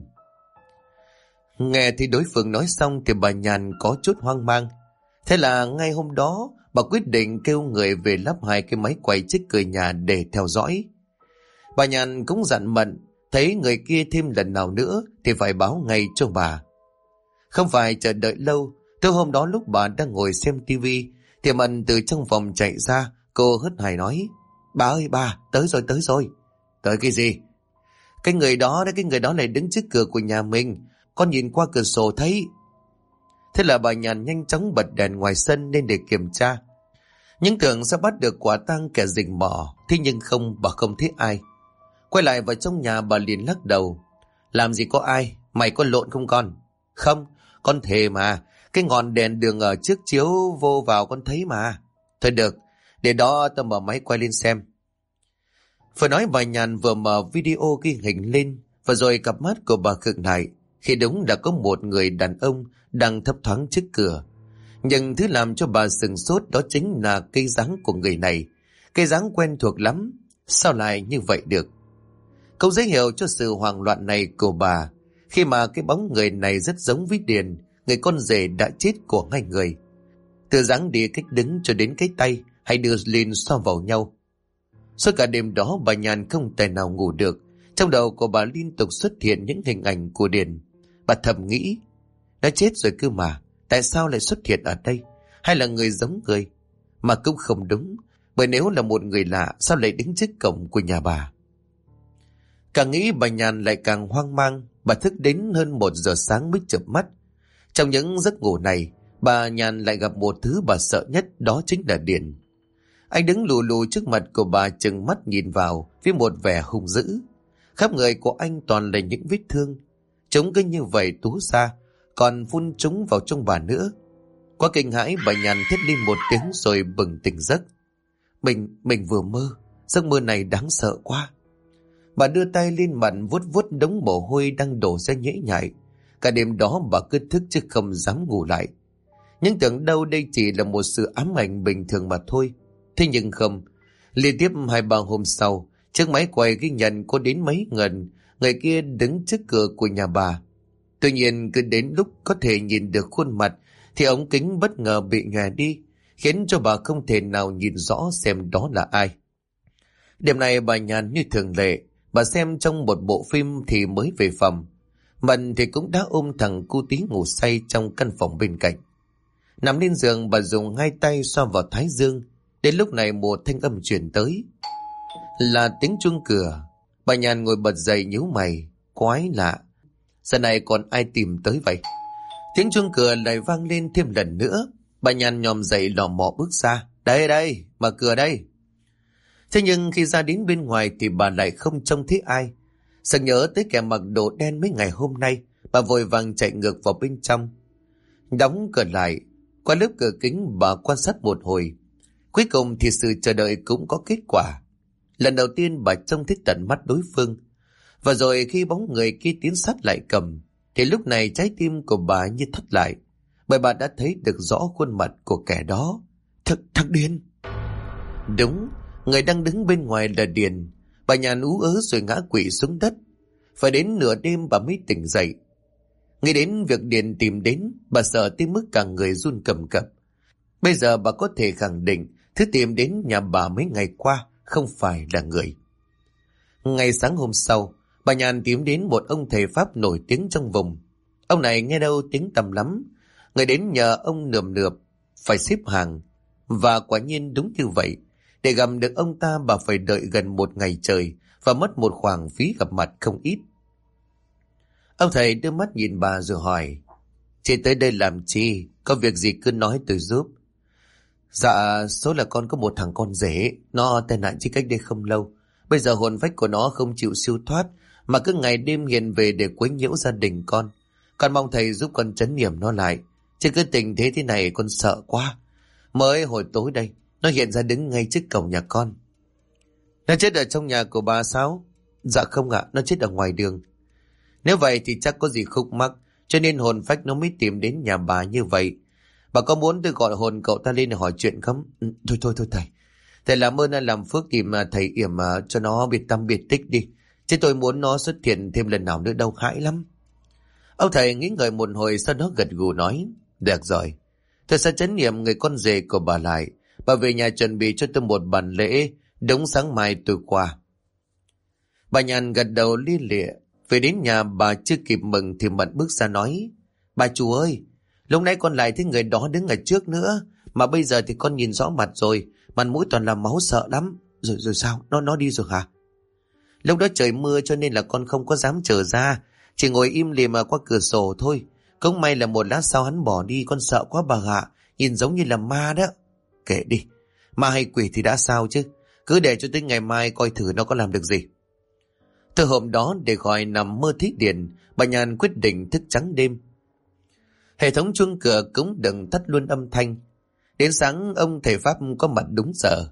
Nghe thì đối phương nói xong thì bà Nhàn có chút hoang mang. Thế là ngay hôm đó bà quyết định kêu người về lắp 2 cái máy quay trước cửa nhà để theo dõi. Bà Nhàn cũng dặn Mận thấy người kia thêm lần nào nữa thì phải báo ngay cho bà. Không phải chờ đợi lâu. Từ hôm đó lúc bà đang ngồi xem tivi thì Mận từ trong phòng chạy ra. Cô hớt hải nói: Bà ơi bà, tới rồi tới rồi. Tới cái gì? Cái người đó lại đứng trước cửa của nhà mình. Con nhìn qua cửa sổ thấy. Thế là bà Nhàn nhanh chóng bật đèn ngoài sân lên để kiểm tra. Nhưng tưởng sẽ bắt được quả tang kẻ rình mò. Thế nhưng không, bà không thấy ai. Quay lại vào trong nhà bà liền lắc đầu: Làm gì có ai, mày có lộn không con? Không, con thề mà. Cái ngọn đèn đường ở trước chiếu vô vào con thấy mà. Thôi được, để đó tao mở máy quay lên xem. Vừa nói bà Nhàn vừa mở video ghi hình lên. Và rồi cặp mắt của bà khựng lại khi đúng đã có một người đàn ông đang thấp thoáng trước cửa. Nhưng thứ làm cho bà sửng sốt đó chính là cây dáng của người này. Cây dáng quen thuộc lắm. Sao lại như vậy được? Câu giới thiệu cho sự hoảng loạn này của bà khi mà cái bóng người này rất giống với Điền, người con rể đã chết của hai người. Từ dáng đi cách đứng cho đến cái tay hãy đưa lên xoa vào nhau. Suốt cả đêm đó bà Nhàn không thể nào ngủ được. Trong đầu của bà liên tục xuất hiện những hình ảnh của Điền. Bà thầm nghĩ, nó chết rồi cơ mà, tại sao lại xuất hiện ở đây? Hay là người giống người? Mà cũng không đúng, bởi nếu là một người lạ sao lại đứng trước cổng của nhà bà? Càng nghĩ bà Nhàn lại càng hoang mang. Bà thức đến hơn 1 giờ sáng mới chợp mắt. Trong những giấc ngủ này, bà Nhàn lại gặp một thứ bà sợ nhất, đó chính là Điền. Anh đứng lù lù trước mặt của bà, trừng mắt nhìn vào với một vẻ hung dữ. Khắp người của anh toàn là những vết thương. Chúng cứ như vậy túa ra, còn phun chúng vào trong bà nữa. Quá kinh hãi, bà Nhàn thét lên một tiếng rồi bừng tỉnh giấc. Mình vừa mơ, giấc mơ này đáng sợ quá. Bà đưa tay lên mặt vuốt vuốt đống mồ hôi đang đổ ra nhễ nhại. Cả đêm đó bà cứ thức chứ không dám ngủ lại. Nhưng tưởng đâu đây chỉ là một sự ám ảnh bình thường mà thôi. Thế nhưng không, liên tiếp 2-3 hôm sau, chiếc máy quay ghi nhận có đến mấy người kia đứng trước cửa của nhà bà. Tuy nhiên cứ đến lúc có thể nhìn được khuôn mặt thì ống kính bất ngờ bị nhòe đi, khiến cho bà không thể nào nhìn rõ xem đó là ai. Đêm này bà Nhàn như thường lệ, bà xem trong một bộ phim thì mới về phòng. Mận thì cũng đã ôm thằng cu tí ngủ say trong căn phòng bên cạnh. Nằm lên giường, bà dùng 2 tay xoa vào thái dương. Đến lúc này một thanh âm truyền tới, là tiếng chuông cửa. Bà Nhàn ngồi bật dậy nhíu mày, quái lạ, giờ này còn ai tìm tới vậy? Tiếng chuông cửa lại vang lên thêm lần nữa. Bà Nhàn nhòm dậy lò mò bước ra. Đây, mở cửa đây. Thế nhưng khi ra đến bên ngoài thì bà lại không trông thấy ai. Sực nhớ tới kẻ mặc đồ đen mấy ngày hôm nay, bà vội vàng chạy ngược vào bên trong. Đóng cửa lại, qua lớp cửa kính bà quan sát một hồi. Cuối cùng thì sự chờ đợi cũng có kết quả. Lần đầu tiên bà trông thấy tận mắt đối phương. Và rồi khi bóng người kia tiến sát lại cầm, thì lúc này trái tim của bà như thắt lại. Bởi bà đã thấy được rõ khuôn mặt của kẻ đó. Thằng Điền! Đúng, người đang đứng bên ngoài là Điền. Bà Nhàn ú ớ rồi ngã quỵ xuống đất. Phải đến nửa đêm bà mới tỉnh dậy. Nghĩ đến việc Điền tìm đến, bà sợ tới mức cả người run cầm cập. Bây giờ bà có thể khẳng định thứ tìm đến nhà bà mấy ngày qua không phải là người. Ngày sáng hôm sau, bà Nhàn tìm đến một ông thầy Pháp nổi tiếng trong vùng. Ông này nghe đâu tiếng tăm lắm. Người đến nhờ ông nườm nượp, phải xếp hàng. Và quả nhiên đúng như vậy. Để gặp được ông ta bà phải đợi gần 1 ngày trời và mất một khoản phí gặp mặt không ít. Ông thầy đưa mắt nhìn bà rồi hỏi, chị tới đây làm chi? Có việc gì cứ nói tôi giúp. Dạ, số là con có một thằng con rể, nó tai nạn chỉ cách đây không lâu. Bây giờ hồn phách của nó không chịu siêu thoát, mà cứ ngày đêm hiện về để quấy nhiễu gia đình con. Con mong thầy giúp con trấn niệm nó lại. Chứ cứ tình thế này con sợ quá. Mới hồi tối đây, nó hiện ra đứng ngay trước cổng nhà con. Nó chết ở trong nhà của bà sao? Dạ không ạ, nó chết ở ngoài đường. Nếu vậy thì chắc có gì khúc mắc, cho nên hồn phách nó mới tìm đến nhà bà như vậy. Bà có muốn tôi gọi hồn cậu ta lên để hỏi chuyện không? Thôi thầy. Thầy làm ơn làm phước tìm thầy yểm cho nó biệt tâm biệt tích đi. Chứ tôi muốn nó xuất hiện thêm lần nào nữa đâu, hãi lắm. Ông thầy nghĩ ngợi một hồi, sau đó gật gù nói, được rồi, tôi sẽ trấn niệm người con rể của bà lại. Bà về nhà chuẩn bị cho tôi một bàn lễ, đúng sáng mai tôi qua. Bà Nhàn gật đầu lia lịa. Về đến nhà bà chưa kịp mừng thì Mận bước ra nói, bà chủ ơi, lúc nãy con lại thấy người đó đứng ở trước nữa, mà bây giờ thì con nhìn rõ mặt rồi, mặt mũi toàn là máu, sợ lắm. Rồi sao? Nó đi rồi hả? Lúc đó trời mưa cho nên là con không có dám trở ra, chỉ ngồi im lìm mà qua cửa sổ thôi. Cũng may là một lát sau hắn bỏ đi, con sợ quá bà ạ, nhìn giống như là ma đó. Kệ đi, ma hay quỷ thì đã sao chứ, cứ để cho tới ngày mai coi thử nó có làm được gì. Từ hôm đó để gọi nằm mơ thấy Điền, bà Nhàn quyết định thức trắng đêm. Hệ thống chuông cửa cũng đừng tắt luôn âm thanh. Đến sáng ông thầy Pháp có mặt đúng giờ.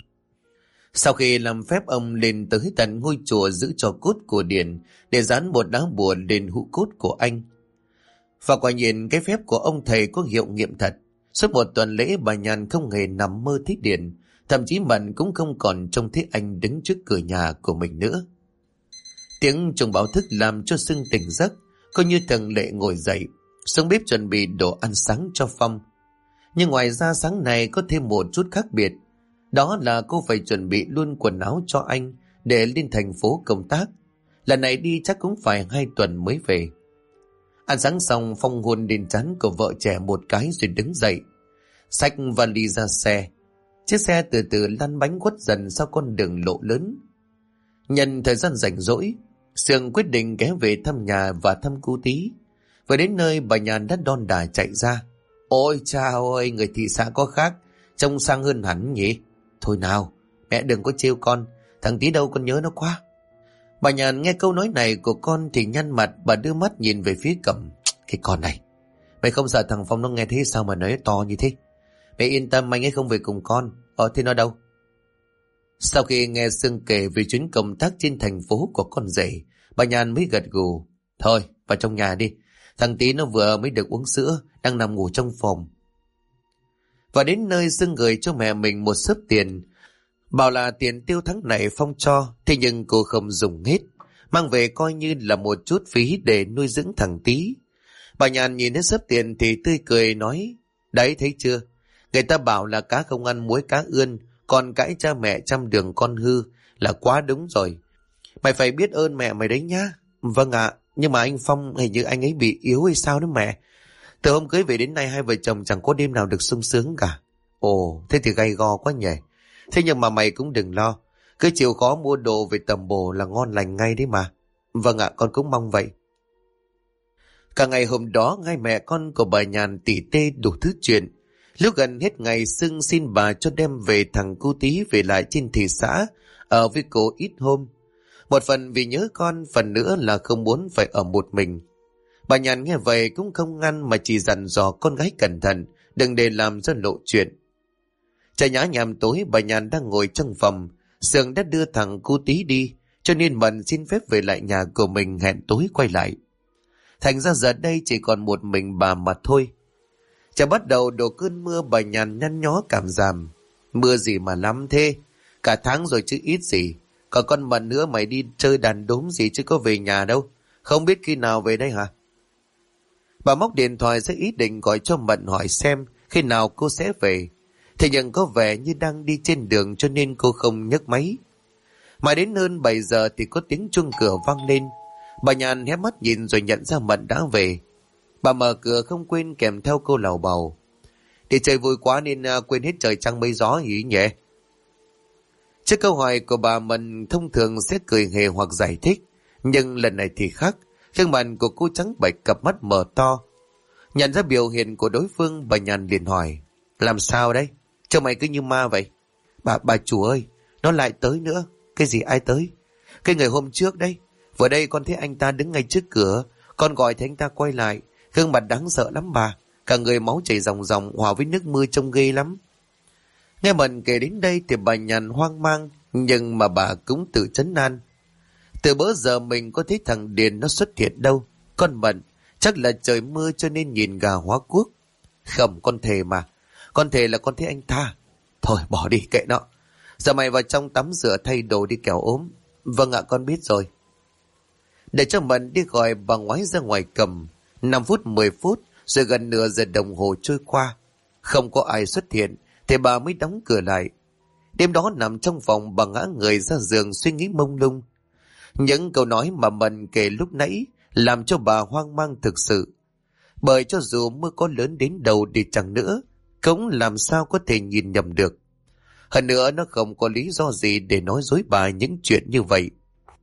Sau khi làm phép, ông lên tới tận ngôi chùa giữ cho cốt của Điền để dán một lá bùa lên hũ cốt của anh. Và quả nhiên cái phép của ông thầy có hiệu nghiệm thật. Suốt một tuần lễ bà Nhàn không hề nằm mơ thấy Điền, thậm chí Mận cũng không còn trông thấy anh đứng trước cửa nhà của mình nữa. Tiếng chuông báo thức làm cho Sưng tỉnh giấc, cô như thường lệ ngồi dậy, xuống bếp chuẩn bị đồ ăn sáng cho Phong. Nhưng ngoài ra sáng này có thêm một chút khác biệt. Đó là cô phải chuẩn bị luôn quần áo cho anh để lên thành phố công tác. Lần này đi chắc cũng phải 2 tuần mới về. Ăn sáng xong, Phong hôn lên trán của vợ trẻ một cái rồi đứng dậy, xách vali ra xe. Chiếc xe từ từ lăn bánh khuất dần sau con đường lộ lớn. Nhân thời gian rảnh rỗi, Sương quyết định ghé về thăm nhà và thăm cô Tí. Vừa đến nơi, bà Nhàn đã đon đả chạy ra. Ôi cha ơi, người thị xã có khác, trông sang hơn hẳn nhỉ. Thôi nào, mẹ đừng có trêu con, thằng Tí đâu con nhớ nó quá. Bà Nhàn nghe câu nói này của con thì nhăn mặt, bà đưa mắt nhìn về phía Cẩm. Cái con này, mày không sợ thằng Phong nó nghe thế sao mà nói to như thế? Mẹ yên tâm, anh ấy không về cùng con. Thế nó đâu? Sau khi nghe Sương kể về chuyến công tác trên thành phố của con rể, bà Nhàn mới gật gù. Thôi, vào trong nhà đi. Thằng Tí nó vừa mới được uống sữa, đang nằm ngủ trong phòng. Và đến nơi, Sương gửi cho mẹ mình một xớp tiền. Bảo là tiền tiêu tháng này Phong cho, thế nhưng cô không dùng hết. Mang về coi như là một chút phí để nuôi dưỡng thằng Tí. Bà Nhàn nhìn thấy xớp tiền thì tươi cười nói. Đấy, thấy chưa? Người ta bảo là cá không ăn muối cá ươn, còn cãi cha mẹ trăm đường con hư là quá đúng rồi. Mày phải biết ơn mẹ mày đấy nhá. Vâng ạ, nhưng mà anh Phong hình như anh ấy bị yếu hay sao đó mẹ. Từ hôm cưới về đến nay hai vợ chồng chẳng có đêm nào được sung sướng cả. Ồ, thế thì gay go quá nhỉ. Thế nhưng mà mày cũng đừng lo, cứ chịu khó mua đồ về tầm bổ là ngon lành ngay đấy mà. Vâng ạ, con cũng mong vậy. Cả ngày hôm đó, ngay mẹ con của bà Nhàn tỉ tê đủ thứ chuyện. Lúc gần hết ngày, Sương xin bà cho đem về thằng cu Tí về lại trên thị xã, ở với cô ít hôm. Một phần vì nhớ con, phần nữa là không muốn phải ở một mình. Bà Nhàn nghe vậy cũng không ngăn mà chỉ dặn dò con gái cẩn thận, đừng để làm ra lộ chuyện. Trời nhá nhằm tối, bà Nhàn đang ngồi trong phòng. Sương đã đưa thằng cu Tí đi, cho nên Mận xin phép về lại nhà của mình, hẹn tối quay lại. Thành ra giờ đây chỉ còn một mình bà mà thôi. Chả bắt đầu đổ cơn mưa, bà Nhàn nhăn nhó cảm giảm. Mưa gì mà lắm thế, cả tháng rồi chứ ít gì. Còn con Mận nữa, mày đi chơi đàn đốm gì chứ có về nhà đâu. Không biết khi nào về đây hả? Bà móc điện thoại ra ý định gọi cho Mận hỏi xem khi nào cô sẽ về. Thế nhưng có vẻ như đang đi trên đường cho nên cô không nhấc máy. Mà đến hơn 7 giờ thì có tiếng chuông cửa vang lên. Bà Nhàn hé mắt nhìn rồi nhận ra Mận đã về. Bà mở cửa không quên kèm theo câu lầu bầu. Thì trời vui quá nên quên hết trời trăng mây gió gì nhỉ? Trước câu hỏi của bà, Mận thông thường sẽ cười hề hoặc giải thích. Nhưng lần này thì khác. Gương mặt của cô trắng bệch, cặp mắt mở to. Nhận ra biểu hiện của đối phương, bà Nhàn liền hỏi. Làm sao đấy? Cho mày cứ như ma vậy. Bà chủ ơi, nó lại tới nữa. Cái gì ai tới? Cái người hôm trước đấy. Vừa đây con thấy anh ta đứng ngay trước cửa. Con gọi thấy anh ta quay lại. Gương mặt đáng sợ lắm bà. Cả người máu chảy ròng ròng hòa với nước mưa trông ghê lắm. Nghe Mận kể đến đây thì bà Nhàn hoang mang. Nhưng mà bà cũng tự trấn an. Từ bữa giờ mình có thấy thằng Điền nó xuất hiện đâu. Con Mận, chắc là trời mưa cho nên nhìn gà hóa cuốc. Không, con thề mà. Con thề là con thấy anh ta. Thôi bỏ đi, kệ nó. Giờ mày vào trong tắm rửa thay đồ đi kẻo ốm. Vâng ạ, con biết rồi. Để cho Mận đi gọi bà ngoái ra ngoài cầm. 5 phút 10 phút rồi gần nửa giờ đồng hồ trôi qua. Không có ai xuất hiện thì bà mới đóng cửa lại. Đêm đó nằm trong phòng, bà ngã người ra giường suy nghĩ mông lung. Những câu nói mà Mận kể lúc nãy làm cho bà hoang mang thực sự. Bởi cho dù mưa có lớn đến đâu đi chăng nữa, cũng làm sao có thể nhìn nhầm được. Hơn nữa nó không có lý do gì để nói dối bà những chuyện như vậy.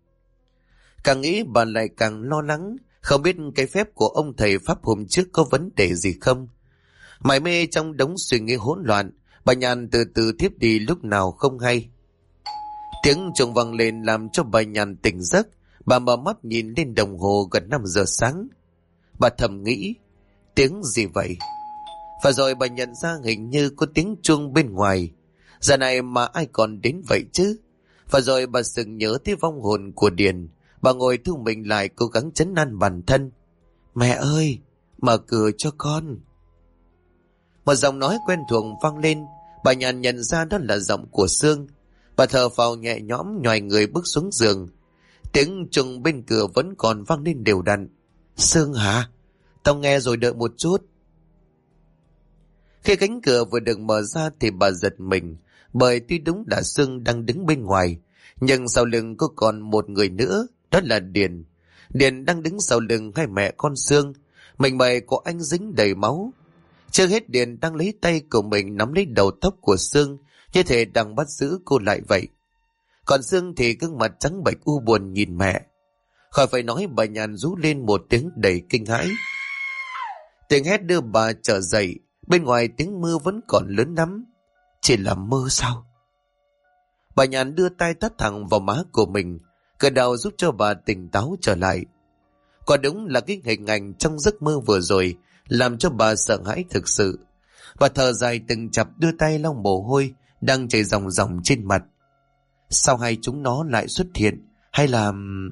Càng nghĩ bà lại càng lo lắng, không biết cái phép của ông thầy Pháp hôm trước có vấn đề gì không. Mải mê trong đống suy nghĩ hỗn loạn, bà Nhàn từ từ thiếp đi lúc nào không hay. Tiếng chuông vang lên làm cho bà Nhàn tỉnh giấc. Bà mở mắt nhìn lên đồng hồ gần 5 giờ sáng. Bà thầm nghĩ, tiếng gì vậy? Và rồi bà nhận ra hình như có tiếng chuông bên ngoài. Giờ này mà ai còn đến vậy chứ? Và rồi bà sực nhớ tới vong hồn của Điền. Bà ngồi thu mình lại, cố gắng trấn an bản thân. Mẹ ơi, mở cửa cho con. Một giọng nói quen thuộc vang lên. Bà Nhàn nhận ra đó là giọng của Sương. Bà thở phào nhẹ nhõm, nhoài người bước xuống giường. Tiếng chuông bên cửa vẫn còn vang lên đều đặn. Sương hả? Tao nghe rồi, đợi một chút. Khi cánh cửa vừa được mở ra thì bà giật mình, bởi tuy đúng là Sương đang đứng bên ngoài, nhưng sau lưng có còn một người nữa, đó là Điền. Điền đang đứng sau lưng hai mẹ con Sương, mình mày của anh dính đầy máu. Chưa hết, Điền đang lấy tay của mình nắm lấy đầu tóc của Sương, như thể đang bắt giữ cô lại vậy. Còn Sương thì gương mặt trắng bệch u buồn nhìn mẹ. Khỏi phải nói, bà Nhàn rú lên một tiếng đầy kinh hãi. Tiếng hét đưa bà trở dậy, bên ngoài tiếng mưa vẫn còn lớn lắm. Chỉ là mơ sao? Bà Nhàn đưa tay tát thẳng vào má của mình, gật đầu giúp cho bà tỉnh táo trở lại. Quả đúng là cái hình ảnh trong giấc mơ vừa rồi làm cho bà sợ hãi thực sự. Bà thở dài từng chập đưa tay lau mồ hôi đang chảy ròng ròng trên mặt. Sao hai chúng nó lại xuất hiện? Hay là...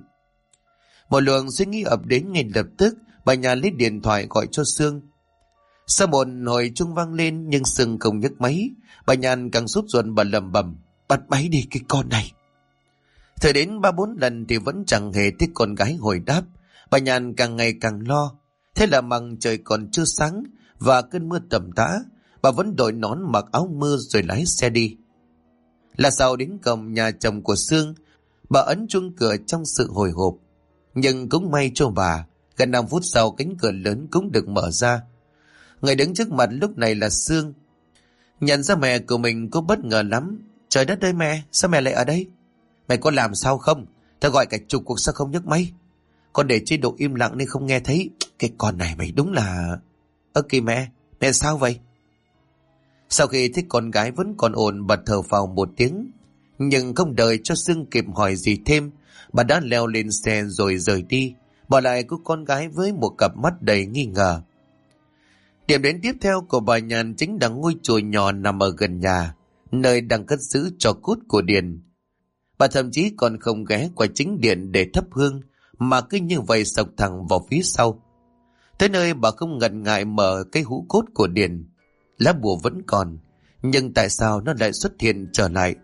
Một luồng suy nghĩ ập đến ngay lập tức, bà Nhàn lấy điện thoại gọi cho Sương. Sau một hồi chuông vang lên nhưng Sương không nhấc máy. Bà Nhàn càng sốt ruột, bà lẩm bẩm: Bắt máy đi cái con này. Thời đến 3-4 lần thì vẫn chẳng hề thấy con gái hồi đáp. Bà Nhàn càng ngày càng lo. Thế là mằng trời còn chưa sáng và cơn mưa tầm tã, bà vẫn đội nón mặc áo mưa rồi lái xe đi. Là sau đến cổng nhà chồng của Sương, bà ấn chuông cửa trong sự hồi hộp. Nhưng cũng may cho bà, gần 5 phút sau cánh cửa lớn cũng được mở ra. Người đứng trước mặt lúc này là Sương. Nhận ra mẹ của mình, cô bất ngờ lắm. Trời đất ơi mẹ, sao mẹ lại ở đây? Mẹ có làm sao không? Tao gọi cả chục cuộc sao không nhấc máy? Con để chế độ im lặng nên không nghe thấy. Cái con này mày đúng là... Kìa mẹ sao vậy? Sau khi thấy con gái vẫn còn ổn, bà thở phào một tiếng. Nhưng không đợi cho Sương kịp hỏi gì thêm, bà đã leo lên xe rồi rời đi, bỏ lại cô con gái với một cặp mắt đầy nghi ngờ. Điểm đến tiếp theo của bà Nhàn chính là ngôi chùa nhỏ nằm ở gần nhà, nơi đang cất giữ tro cốt của Điền. Bà thậm chí còn không ghé qua chính điện để thắp hương, mà cứ như vậy sộc thẳng vào phía sau. Tới nơi bà không ngần ngại mở cái hũ cốt của Điền. Lá bùa vẫn còn, nhưng tại sao nó lại xuất hiện trở lại?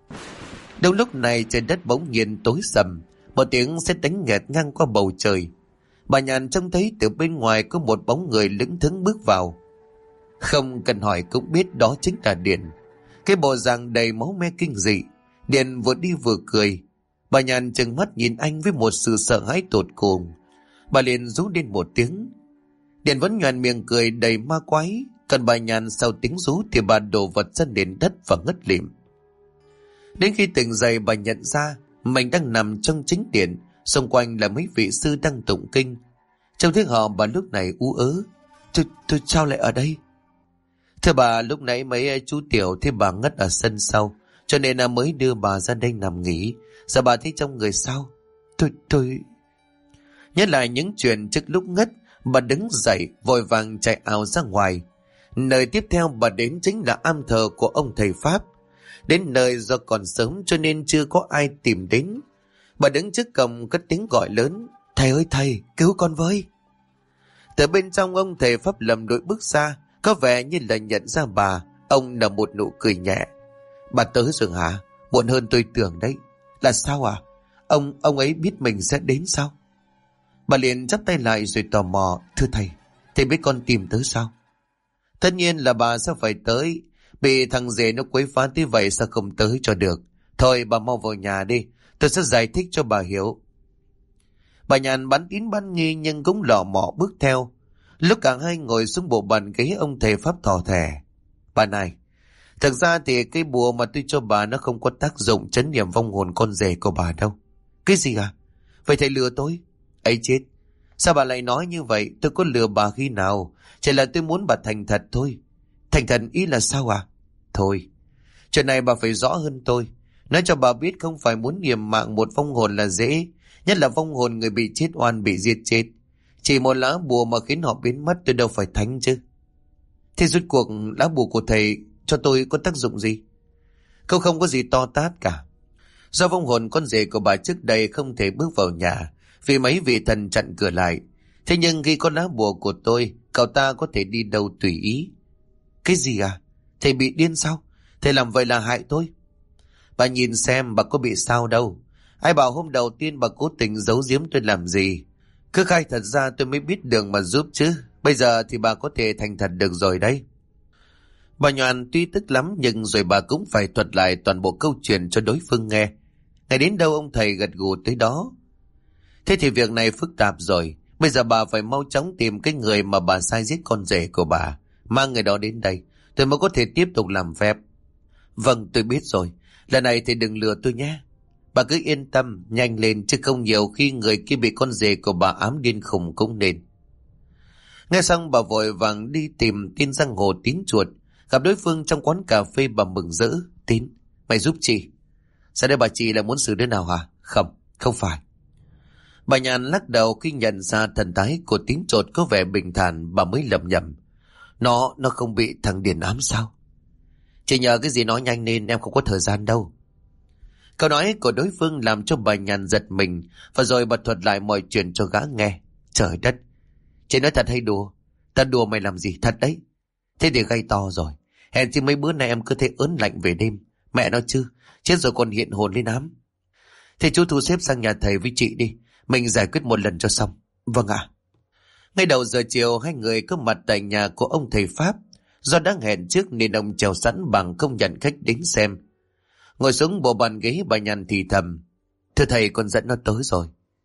Đúng lúc này trên đất bỗng nhiên tối sầm, một tiếng sét đánh nghẹt ngang qua bầu trời. Bà Nhàn trông thấy từ bên ngoài có một bóng người lững thững bước vào. Không cần hỏi cũng biết đó chính là Điền. Cái bộ dạng đầy máu me kinh dị. Điền vừa đi vừa cười. Bà Nhàn trừng mắt nhìn anh với một sự sợ hãi tột cùng. Bà liền rú lên một tiếng. Điền vẫn nhoẻn miệng cười đầy ma quái. Còn bà Nhàn sau tiếng rú thì bà đổ vật ra nền đất và ngất lịm. Đến khi tỉnh dậy, bà nhận ra mình đang nằm trong chính điện, xung quanh là mấy vị sư đang tụng kinh. Trong tiếng họ, bà lúc này ú ớ: Tôi sao lại ở đây? Thưa bà, lúc nãy mấy chú Tiểu thấy bà ngất ở sân sau, cho nên mới đưa bà ra đây nằm nghỉ. Giờ bà thấy trong người sao? Tôi... Nhớ lại những chuyện trước lúc ngất, bà đứng dậy vội vàng chạy ào ra ngoài. Nơi tiếp theo bà đến chính là am thờ của ông thầy Pháp. Đến nơi do còn sớm cho nên chưa có ai tìm đến. Bà đứng trước cổng cất tiếng gọi lớn: Thầy ơi thầy, cứu con với! Từ bên trong, ông thầy Pháp lầm lũi bước ra, có vẻ như là nhận ra bà. Ông nở một nụ cười nhẹ: Bà tới rồi hả? Muộn hơn tôi tưởng đấy. Là sao à? Ông ấy biết mình sẽ đến sao? Bà liền chắp tay lại rồi tò mò: Thưa thầy biết con tìm tới sao? Tất nhiên là bà sẽ phải tới. Bị thằng rể nó quấy phá như vậy sao không tới cho được. Thôi bà mau vào nhà đi, tôi sẽ giải thích cho bà hiểu. Bà Nhàn bán tín bán nghi nhưng cũng lò mò bước theo. Lúc cả hai ngồi xuống bộ bàn ghế, ông thầy Pháp thò thẻ: Bà này, thực ra thì cái bùa mà tôi cho bà nó không có tác dụng trấn niệm vong hồn con rể của bà đâu. Cái gì à? Vậy thầy lừa tôi? Ấy chết, sao bà lại nói như vậy? Tôi có lừa bà khi nào? Chỉ là tôi muốn bà thành thật thôi. Thành thật ý là sao à? Thôi, chuyện này bà phải rõ hơn tôi. Nói cho bà biết, không phải muốn niệm mạng một vong hồn là dễ. Nhất là vong hồn người bị chết oan, bị giết chết. Chỉ một lá bùa mà khiến họ biến mất, tôi đâu phải thánh chứ. Thế rốt cuộc lá bùa của thầy cho tôi có tác dụng gì? Không có gì to tát cả. Do vong hồn con rể của bà trước đây không thể bước vào nhà vì mấy vị thần chặn cửa lại. Thế nhưng khi có lá bùa của tôi, cậu ta có thể đi đâu tùy ý. Cái gì à? Thầy bị điên sao? Thầy làm vậy là hại tôi. Bà nhìn xem, bà có bị sao đâu. Ai bảo hôm đầu tiên bà cố tình giấu giếm tôi làm gì? Cứ khai thật ra tôi mới biết đường mà giúp chứ. Bây giờ thì bà có thể thành thật được rồi đấy. Bà Nhoàn tuy tức lắm nhưng rồi bà cũng phải thuật lại toàn bộ câu chuyện cho đối phương nghe. Ngày đến đâu ông thầy gật gù tới đó. Thế thì việc này phức tạp rồi. Bây giờ bà phải mau chóng tìm cái người mà bà sai giết con rể của bà. Mang người đó đến đây. Tôi mới có thể tiếp tục làm phép. Vâng, tôi biết rồi. Lần này thì đừng lừa tôi nhé. Bà cứ yên tâm, nhanh lên, chứ không nhiều khi người kia bị con rể của bà ám điên khùng cũng nên. Nghe xong bà vội vàng đi tìm Tin giang hồ Tín chuột. Gặp đối phương trong quán cà phê bà mừng rỡ. Tín, mày giúp chị. Sao đây bà chị là muốn xử đứa nào hả? Không, không phải. Bà Nhàn lắc đầu khi nhận ra thần thái của Tín chuột có vẻ bình thản, bà mới lẩm nhẩm. Nó không bị thằng Điền ám sao? Chỉ nhờ cái gì nói nhanh nên em không có thời gian đâu. Câu nói của đối phương làm cho bà Nhàn giật mình, và rồi bà thuật lại mọi chuyện cho gã nghe. Trời đất, chị nói thật hay đùa? Ta đùa mày làm gì, thật đấy. Thế thì gây to rồi. Hèn chi mấy bữa nay em cứ thấy ớn lạnh về đêm. Mẹ nó chứ, chết rồi còn hiện hồn lên ám. Thế chú thu xếp sang nhà thầy với chị đi, mình giải quyết một lần cho xong. Vâng ạ. Ngay đầu giờ chiều, hai người có mặt tại nhà của ông thầy Pháp. Do đã hẹn trước nên ông chèo sẵn bằng không nhận khách đến xem. Ngồi xuống bộ bàn ghế, bà Nhàn thì thầm. Thưa thầy, con dẫn nó tới rồi.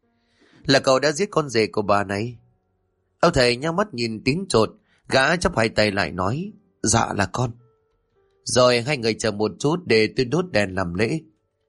Là cậu đã giết con rể của bà này? Ông thầy nhắm mắt nhìn Tín chột, gã chắp hai tay lại nói. Dạ là con. Rồi hai người chờ một chút để tôi đốt đèn làm lễ.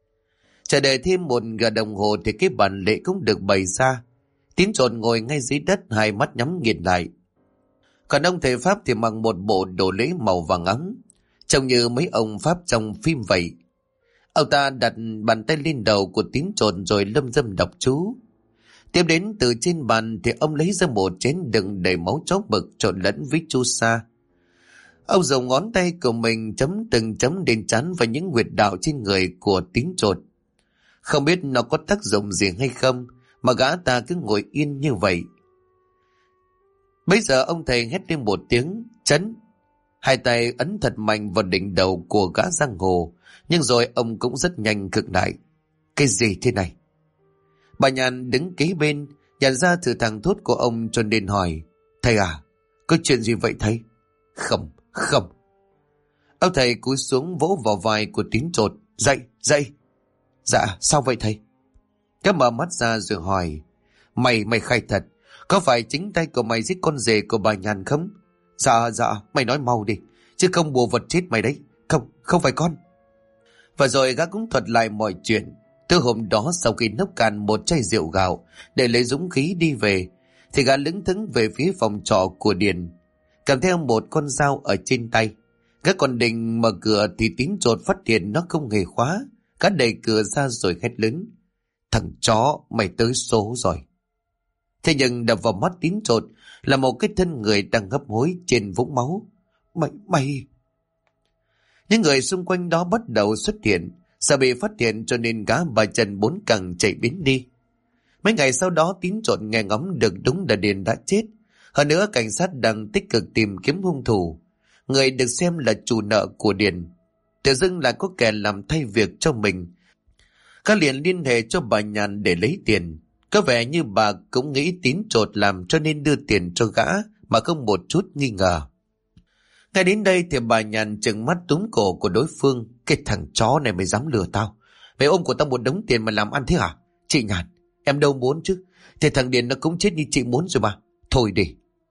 Chờ đợi thêm một giờ đồng hồ thì cái bàn lễ cũng được bày ra. Tín chột ngồi ngay dưới đất, hai mắt nhắm nghiền lại. Còn ông thầy Pháp thì mặc một bộ đồ lễ màu vàng óng, trông như mấy ông Pháp trong phim vậy. Ông ta đặt bàn tay lên đầu của Tín chột rồi lâm dâm đọc chú. Tiếp đến từ trên bàn thì ông lấy ra một chén đựng đầy máu chó mực trộn lẫn với chu sa. Ông dùng ngón tay của mình chấm từng chấm lên trán và những huyệt đạo trên người của Tín chột. Không biết nó có tác dụng gì hay không mà gã ta cứ ngồi yên như vậy. Bây giờ ông thầy hét lên một tiếng chấn. Hai tay ấn thật mạnh vào đỉnh đầu của gã giang hồ, nhưng rồi ông cũng rất nhanh cực lại. Cái gì thế này? Bà Nhàn đứng kế bên, nhận ra từ thằng thốt của ông cho nên hỏi. Thầy à, có chuyện gì vậy thầy? Không. Ông thầy cúi xuống vỗ vào vai của Tín chột. Dậy. Dạ, sao vậy thầy? Cái mở mắt ra rồi hỏi. Mày khai thật, có phải chính tay của mày giết con rể của bà Nhàn không? Dạ, mày nói mau đi, chứ không bùa vật chết mày đấy. Không phải con. Và rồi gã cũng thuật lại mọi chuyện. Từ hôm đó sau khi nốc cạn một chai rượu gạo để lấy dũng khí đi về, thì gã lững thững về phía phòng trọ của Điền, cầm theo một con dao ở trên tay. Gã còn định mở cửa thì Tín chột phát hiện nó không hề khóa. Gã đẩy cửa ra rồi hét lớn. Thằng chó, mày tới số rồi. Thế nhưng đập vào mắt Tín chột là một cái thân người đang hấp hối trên vũng máu. Mày... Những người xung quanh đó bắt đầu xuất hiện. Sợ bị phát hiện cho nên gã ba chân bốn cẳng chạy biến đi. Mấy ngày sau đó Tín chột nghe ngóng được đúng là Điền đã chết. Hơn nữa cảnh sát đang tích cực tìm kiếm hung thủ, người được xem là chủ nợ của Điền. Tự dưng lại có kẻ làm thay việc cho mình. Các liền liên hệ cho bà Nhàn để lấy tiền. Có vẻ như bà cũng nghĩ Tín chột làm cho nên đưa tiền cho gã mà không một chút nghi ngờ. Ngay đến đây thì bà Nhàn trừng mắt túm cổ của đối phương. Cái thằng chó này mày dám lừa tao? Mày ôm của tao một đống tiền mà làm ăn thế hả? Chị Nhàn, em đâu muốn chứ. Thì thằng Điền nó cũng chết như chị muốn rồi mà. Thôi đi.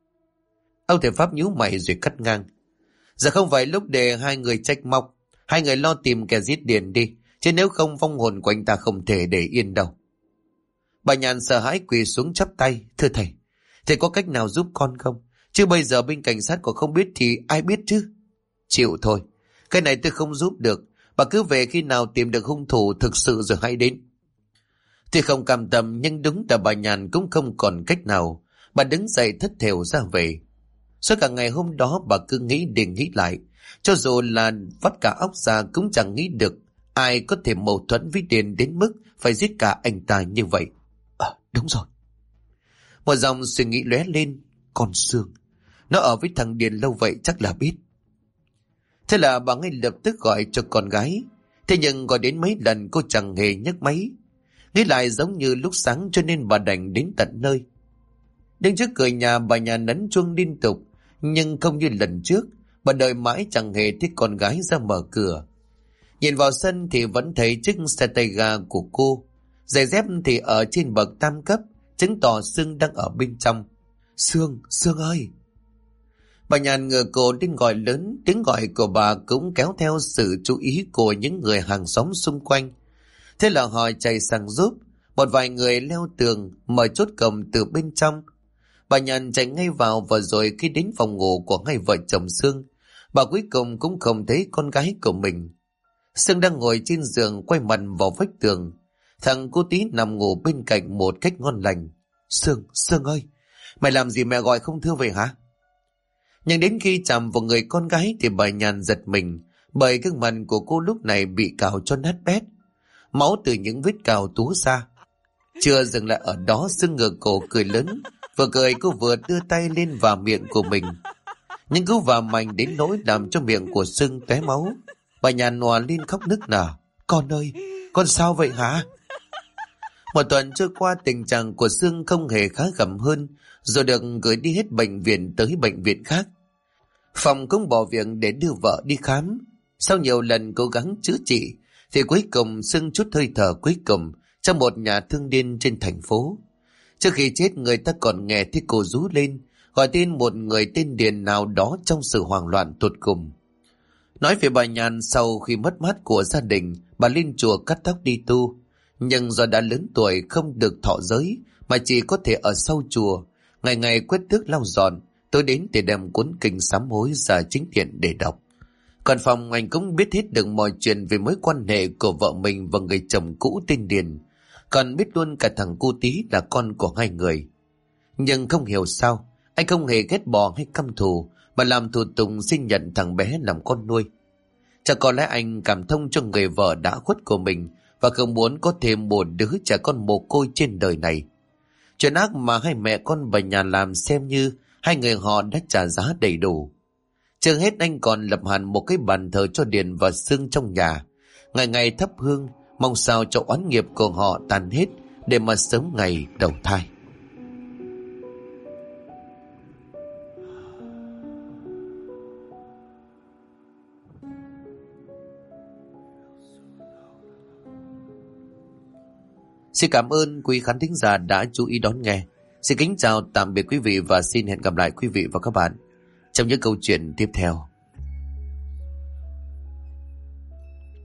Ông thầy Pháp nhíu mày rồi cắt ngang. Giờ không phải lúc để hai người trách móc. Hai người lo tìm kẻ giết Điền đi, chứ nếu không vong hồn của anh ta không thể để yên đâu. Bà Nhàn sợ hãi quỳ xuống chắp tay. Thưa thầy có cách nào giúp con không? Chứ bây giờ bên cảnh sát còn không biết thì ai biết chứ? Chịu thôi, cái này tôi không giúp được. Bà cứ về khi nào tìm được hung thủ thực sự rồi hãy đến. Thì không cam tâm, nhưng đúng là bà Nhàn cũng không còn cách nào. Bà đứng dậy thất thểu ra về. Suốt cả ngày hôm đó bà cứ nghĩ đi nghĩ lại. Cho dù là vắt cả óc ra cũng chẳng nghĩ được ai có thể mâu thuẫn với Điền đến mức phải giết cả anh ta như vậy. Đúng rồi. Một dòng suy nghĩ lóe lên. Con Sương, nó ở với thằng Điền lâu vậy chắc là biết. Thế là bà ngay lập tức gọi cho con gái. Thế nhưng gọi đến mấy lần cô chẳng hề nhấc máy. Nghĩ lại giống như lúc sáng cho nên bà đành đến tận nơi. Đứng trước cửa nhà bà Nhàn ấn chuông liên tục. Nhưng không như lần trước, Bà đợi mãi chẳng hề thấy con gái ra mở cửa. Nhìn vào sân thì vẫn thấy chiếc xe tay ga của cô. Giày dép thì ở trên bậc tam cấp, chứng tỏ Sương đang ở bên trong. Sương, Sương ơi! Bà Nhàn ngửa cổ lên gọi lớn, tiếng gọi của bà cũng kéo theo sự chú ý của những người hàng xóm xung quanh. Thế là họ chạy sang giúp. Một vài người leo tường, mở chốt cổng từ bên trong. Bà Nhàn chạy ngay vào và rồi khi đến phòng ngủ của hai vợ chồng Sương, bà cuối cùng cũng không thấy con gái của mình. Sương đang ngồi trên giường quay mặt vào vách tường. Thằng cô Tí nằm ngủ bên cạnh một cách ngon lành. Sương, Sương ơi! Mày làm gì mẹ gọi không thưa vậy hả? Nhưng đến khi chạm vào người con gái thì bà Nhàn giật mình, bởi gương mặt của cô lúc này bị cào cho nát bét. Máu từ những vết cào túa ra. Chưa dừng lại ở đó, Sương ngửa cổ cười lớn. Vừa cười cô vừa đưa tay lên vào miệng của mình. Nhưng cứ vào mạnh đến nỗi làm cho miệng của Sương tóe máu. Bà Nhàn òa lên khóc nức nở. Con ơi, con sao vậy hả? Một tuần trôi qua, tình trạng của Sương không hề khá gầm hơn, rồi được gửi đi hết bệnh viện tới bệnh viện khác. Phòng cũng bỏ việc để đưa vợ đi khám. Sau nhiều lần cố gắng chữa trị thì cuối cùng Sương chút hơi thở cuối cùng trong một nhà thương điên trên thành phố. Trước khi chết, người ta còn nghe thấy cô rú lên, gọi tên một người tên Điền nào đó trong sự hoảng loạn tột cùng. Nói về bà Nhàn, sau khi mất mát của gia đình, bà lên chùa cắt tóc đi tu. Nhưng do đã lớn tuổi không được thọ giới, mà chỉ có thể ở sau chùa, ngày ngày quét tước lau dọn, tối đến thì đem cuốn kinh sám hối ra chính điện để đọc. Còn Phong, anh cũng biết hết được mọi chuyện về mối quan hệ của vợ mình và người chồng cũ tên Điền, còn biết luôn cả thằng cu Tí là con của hai người. Nhưng không hiểu sao, anh không hề ghét bỏ hay căm thù, mà làm thủ tục xin nhận thằng bé làm con nuôi. Chắc có lẽ anh cảm thông cho người vợ đã khuất của mình, và không muốn có thêm một đứa trẻ con mồ côi trên đời này. Chuyện ác mà hai mẹ con bà Nhàn làm xem như hai người họ đã trả giá đầy đủ. Chưa hết, anh còn lập hẳn một cái bàn thờ cho Điền và Sương trong nhà, ngày ngày thắp hương, mong sao cho oán nghiệp của họ tan hết để mà sớm ngày đầu thai. Xin cảm ơn quý khán thính giả đã chú ý đón nghe. Xin kính chào tạm biệt quý vị và xin hẹn gặp lại quý vị và các bạn trong những câu chuyện tiếp theo.